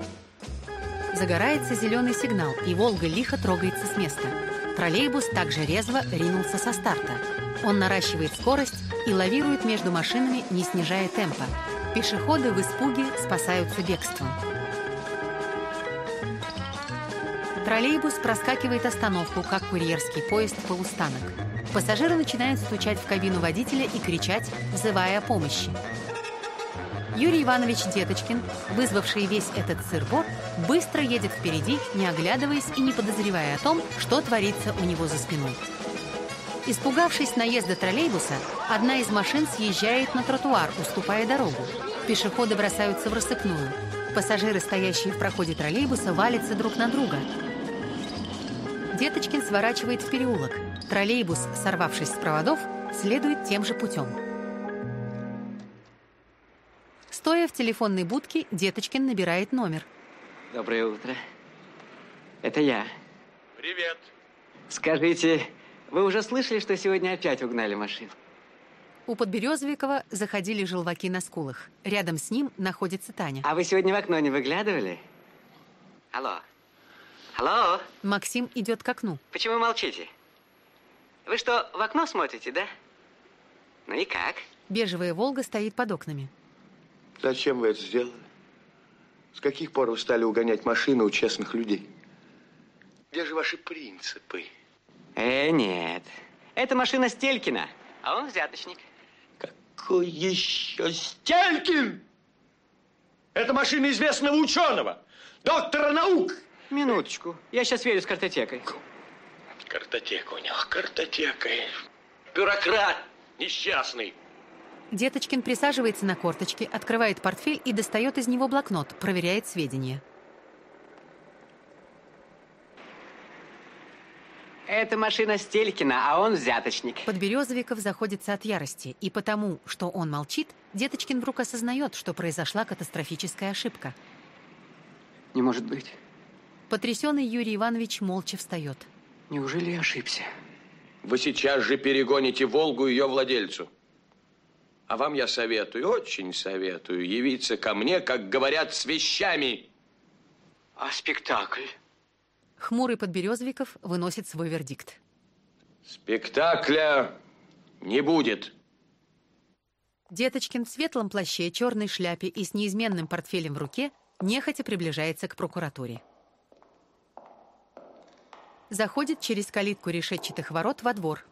Загорается зеленый сигнал, и «Волга» лихо трогается с места. Троллейбус также резво ринулся со старта. Он наращивает скорость и лавирует между машинами, не снижая темпа. Пешеходы в испуге спасаются бегством. Троллейбус проскакивает остановку, как курьерский поезд полустанок. Пассажиры начинают стучать в кабину водителя и кричать, взывая о помощи. Юрий Иванович Деточкин, вызвавший весь этот сыр-бор, быстро едет впереди, не оглядываясь и не подозревая о том, что творится у него за спиной. Испугавшись наезда троллейбуса, одна из машин съезжает на тротуар, уступая дорогу. Пешеходы бросаются в рассыпную. Пассажиры, стоящие в проходе троллейбуса, валятся друг на друга. Деточкин сворачивает в переулок. Троллейбус, сорвавшись с проводов, следует тем же путем. Стоя в телефонной будке, Деточкин набирает номер. Доброе утро. Это я. Привет. Скажите, вы уже слышали, что сегодня опять угнали машину? У Подберезовикова заходили желваки на скулах. Рядом с ним находится Таня. А вы сегодня в окно не выглядывали? Алло. Алло. Максим идет к окну. Почему молчите? Вы что, в окно смотрите, да? Ну и как? Бежевая «Волга» стоит под окнами. Зачем вы это сделали? С каких пор вы стали угонять машины у честных людей? Где же ваши принципы? Э, нет. Это машина Стелькина, а он взяточник. Какой еще Стелькин? Это машина известного ученого, доктора наук. Минуточку. Я сейчас верю с картотекой. Картотека у него, картотека. Бюрократ несчастный. Деточкин присаживается на корточки, открывает портфель и достает из него блокнот, проверяет сведения. Это машина Стелькина, а он взяточник. Подберезовиков заходится от ярости, и потому, что он молчит, Деточкин вдруг осознает, что произошла катастрофическая ошибка. Не может быть. Потрясенный Юрий Иванович молча встает. Неужели я ошибся? Вы сейчас же перегоните «Волгу» ее владельцу. А вам я советую, очень советую, явиться ко мне, как говорят, с вещами. А спектакль? Хмурый Подберезовиков выносит свой вердикт. Спектакля не будет. Деточкин в светлом плаще, черной шляпе и с неизменным портфелем в руке нехотя приближается к прокуратуре. Заходит через калитку решетчатых ворот во двор.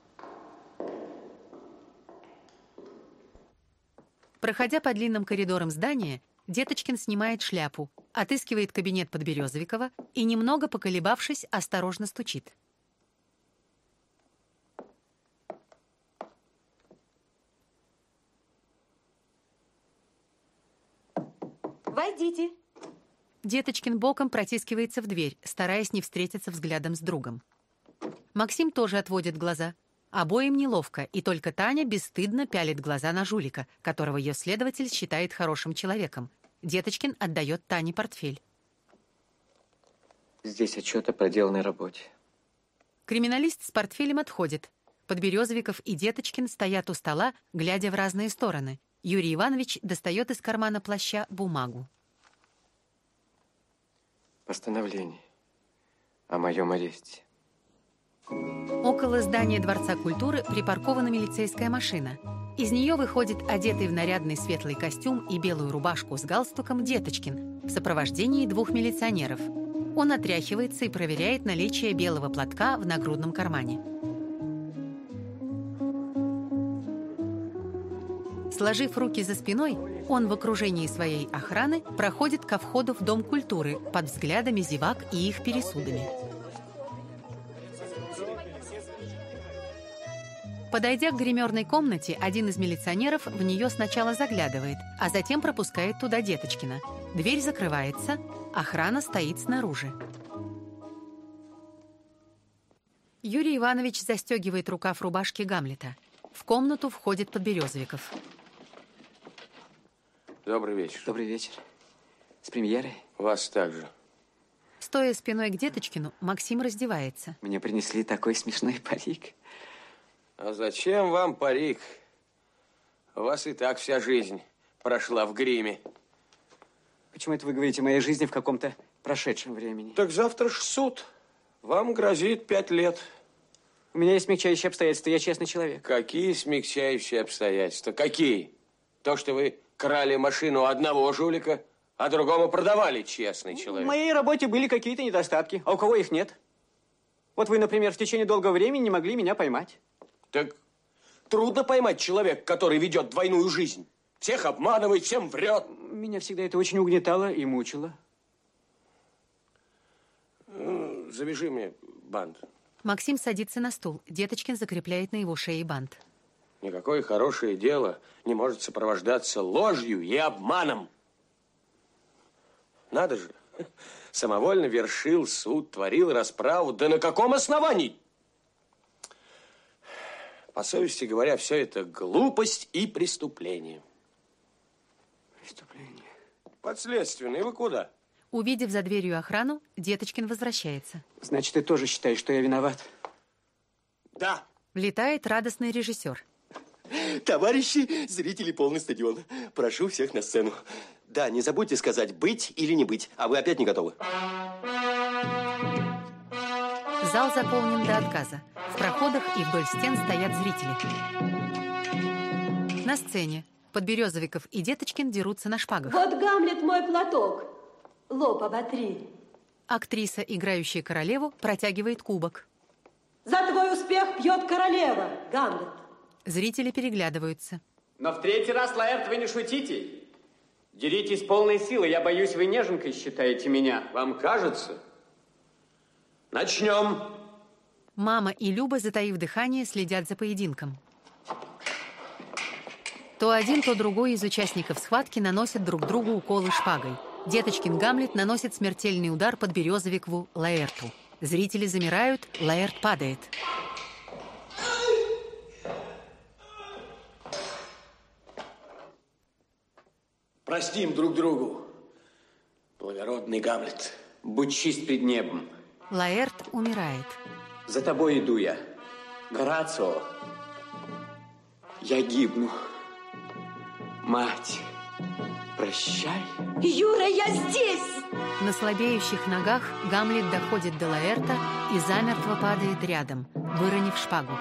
Проходя по длинным коридорам здания, Деточкин снимает шляпу, отыскивает кабинет Подберезовикова и, немного поколебавшись, осторожно стучит. Войдите. Деточкин боком протискивается в дверь, стараясь не встретиться взглядом с другом. Максим тоже отводит глаза. Обоим неловко, и только Таня бесстыдно пялит глаза на жулика, которого ее следователь считает хорошим человеком. Деточкин отдает Тане портфель. Здесь отчет о проделанной работе. Криминалист с портфелем отходит. Подберезовиков и Деточкин стоят у стола, глядя в разные стороны. Юрий Иванович достает из кармана плаща бумагу. Постановление о моем аресте. Около здания Дворца культуры припаркована милицейская машина. Из нее выходит одетый в нарядный светлый костюм и белую рубашку с галстуком Деточкин в сопровождении двух милиционеров. Он отряхивается и проверяет наличие белого платка в нагрудном кармане. Сложив руки за спиной, он в окружении своей охраны проходит ко входу в Дом культуры под взглядами зевак и их пересудами. Подойдя к гримерной комнате, один из милиционеров в нее сначала заглядывает, а затем пропускает туда Деточкина. Дверь закрывается, охрана стоит снаружи. Юрий Иванович застегивает рукав рубашки Гамлета. В комнату входит Подберезовиков. Добрый вечер. Добрый вечер. С премьерой? Вас также. Стоя спиной к Деточкину, Максим раздевается. Мне принесли такой смешной парик. А зачем вам парик? У вас и так вся жизнь прошла в гриме. Почему это вы говорите о моей жизни в каком-то прошедшем времени. Так завтра ж суд. Вам грозит пять лет. У меня есть смягчающие обстоятельства, я честный человек. Какие смягчающие обстоятельства? Какие? То, что вы крали машину одного жулика, а другому продавали, честный человек. В моей работе были какие-то недостатки, а у кого их нет? Вот вы, например, в течение долгого времени не могли меня поймать. Так трудно поймать человека, который ведет двойную жизнь. Всех обманывает, всем врет. Меня всегда это очень угнетало и мучило. Завяжи мне бант. Максим садится на стул. Деточкин закрепляет на его шее бант. Никакое хорошее дело не может сопровождаться ложью и обманом. Надо же, самовольно вершил суд, творил расправу. Да на каком основании? По совести говоря, все это глупость и преступление. Преступление. Подследственный, вы куда? Увидев за дверью охрану, Деточкин возвращается. Значит, ты тоже считаешь, что я виноват? Да. Влетает радостный режиссер. Товарищи, зрители, полный стадион. Прошу всех на сцену. Да, не забудьте сказать, быть или не быть. А вы опять не готовы? Зал заполнен до отказа. В проходах и вдоль стен стоят зрители. На сцене Подберезовиков и Деточкин дерутся на шпагах. Вот, Гамлет, мой платок. Лоб оботри. Актриса, играющая королеву, протягивает кубок. За твой успех пьет королева, Гамлет. Зрители переглядываются. Но в третий раз, Лаэрт, вы не шутите. Деритесь полной силы. Я боюсь, вы неженкой считаете меня. Вам кажется? Начнем. Мама и Люба, затаив дыхание, следят за поединком. То один, то другой из участников схватки наносят друг другу уколы шпагой. Деточкин Гамлет наносит смертельный удар Подберезовикову Лаэрту. Зрители замирают, Лаэрт падает. Простим друг другу, благородный Гамлет. Будь чист пред небом. Лаэрт умирает. За тобой иду я. Горацио, я гибну. Мать, прощай. Юра, я здесь! На слабеющих ногах Гамлет доходит до Лаэрта и замертво падает рядом, выронив шпагу.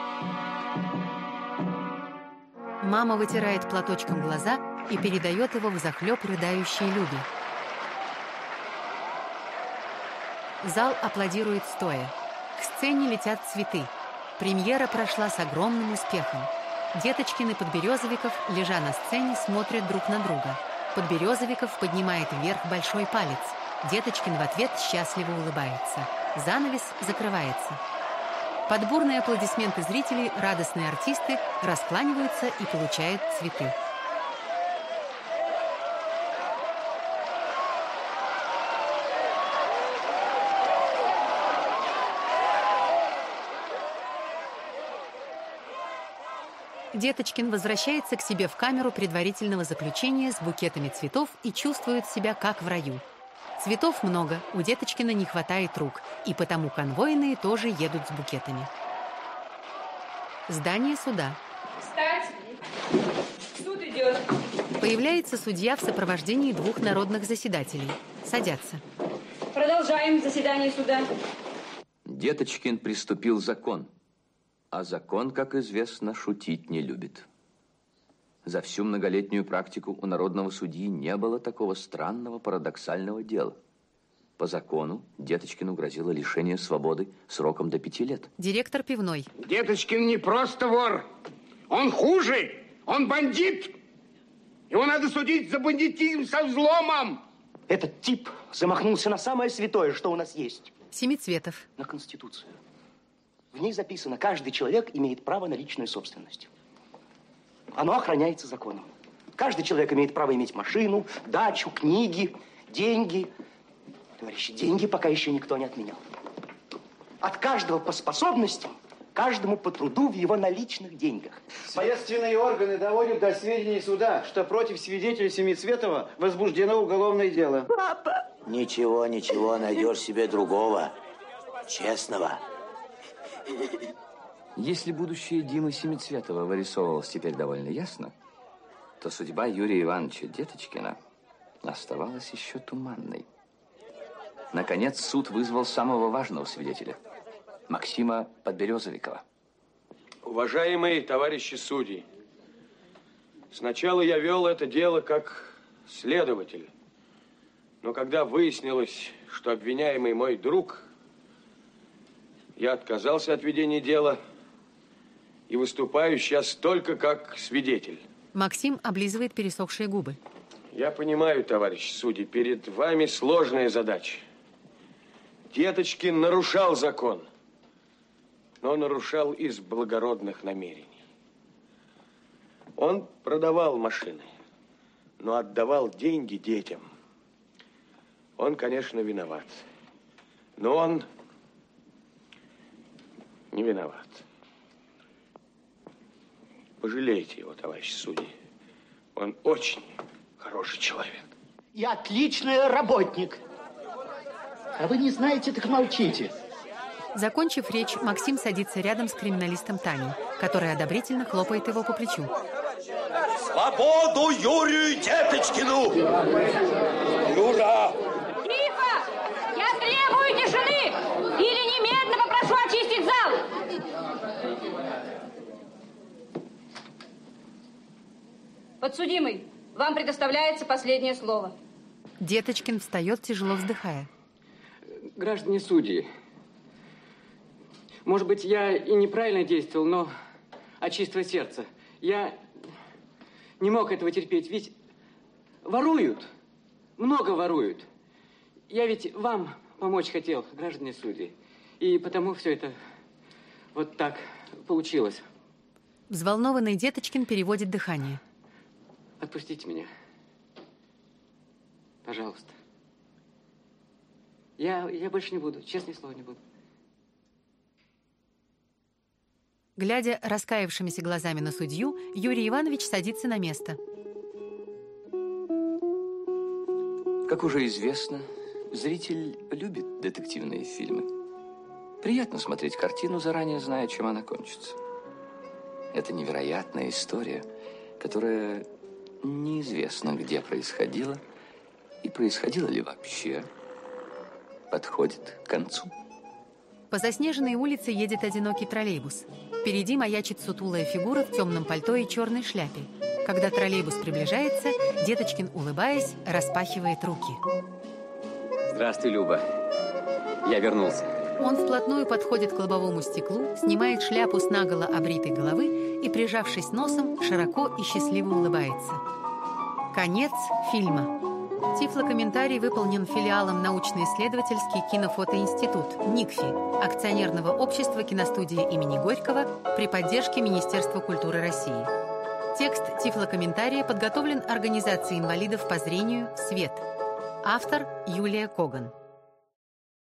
Мама вытирает платочком глаза и передает его взахлеб рыдающей Любе. Зал аплодирует стоя. К сцене летят цветы. Премьера прошла с огромным успехом. Деточкин и Подберезовиков, лежа на сцене, смотрят друг на друга. Подберезовиков поднимает вверх большой палец. Деточкин в ответ счастливо улыбается. Занавес закрывается. Под бурные аплодисменты зрителей радостные артисты раскланиваются и получают цветы. Деточкин возвращается к себе в камеру предварительного заключения с букетами цветов и чувствует себя как в раю. Цветов много, у Деточкина не хватает рук, и потому конвойные тоже едут с букетами. Здание суда. Встать! Суд идет. Появляется судья в сопровождении двух народных заседателей. Садятся. Продолжаем заседание суда. Деточкин приступил закон. А закон, как известно, шутить не любит. За всю многолетнюю практику у народного судьи не было такого странного парадоксального дела. По закону Деточкину грозило лишение свободы сроком до пяти лет. Директор пивной. Деточкин не просто вор. Он хуже. Он бандит. Его надо судить за бандитизм со взломом. Этот тип замахнулся на самое святое, что у нас есть. Семицветов. На Конституцию. В ней записано, каждый человек имеет право на личную собственность. Оно охраняется законом. Каждый человек имеет право иметь машину, дачу, книги, деньги. Товарищи, деньги пока еще никто не отменял. От каждого по способностям, каждому по труду в его наличных деньгах. Следственные органы доводят до сведения суда, что против свидетеля Семицветова возбуждено уголовное дело. Папа! Ничего, ничего, найдешь себе другого, честного. Если будущее Димы Семицветова вырисовывалось теперь довольно ясно, то судьба Юрия Ивановича Деточкина оставалась еще туманной. Наконец, суд вызвал самого важного свидетеля – Максима Подберезовикова. Уважаемые товарищи судьи, сначала я вел это дело как следователь. Но когда выяснилось, что обвиняемый мой друг, я отказался от ведения дела и выступаю сейчас только как свидетель. Максим облизывает пересохшие губы. Я понимаю, товарищи судьи, перед вами сложная задача. Деточкин нарушал закон, но нарушал из благородных намерений. Он продавал машины, но отдавал деньги детям. Он, конечно, виноват, но он не виноват. Пожалейте его, товарищи судьи. Он очень хороший человек. Я отличный работник. А вы не знаете, так молчите. Закончив речь, Максим садится рядом с криминалистом Таней, которая одобрительно хлопает его по плечу. Свободу Юрию Деточкину! Юра! Тихо! Я требую тишины! Или немедленно попрошу очистить зал! Подсудимый, вам предоставляется последнее слово. Деточкин встает, тяжело вздыхая. Граждане судьи, может быть, я и неправильно действовал, но от чистого сердца. Я не мог этого терпеть, ведь воруют, много воруют. Я ведь вам помочь хотел, граждане судьи, и потому все это вот так получилось. Взволнованный Деточкин переводит дыхание. Отпустите меня. Пожалуйста. Я, я больше не буду, честное слово, не буду. Глядя раскаявшимися глазами на судью, Юрий Иванович садится на место. Как уже известно, зритель любит детективные фильмы. Приятно смотреть картину, заранее зная, чем она кончится. Это невероятная история, которая неизвестно, где происходила и происходила ли вообще, подходит к концу. По заснеженной улице едет одинокий троллейбус. Впереди маячит сутулая фигура в темном пальто и черной шляпе. Когда троллейбус приближается, Деточкин, улыбаясь, распахивает руки. Здравствуй, Люба. Я вернулся. Он вплотную подходит к лобовому стеклу, снимает шляпу с наголо обритой головы и, прижавшись носом, широко и счастливо улыбается. Конец фильма. Тифлокомментарий выполнен филиалом научно-исследовательский кинофотоинститут НИКФИ, акционерного общества киностудии имени Горького при поддержке Министерства культуры России. Текст тифлокомментария подготовлен Организацией инвалидов по зрению «Свет». Автор Юлия Коган.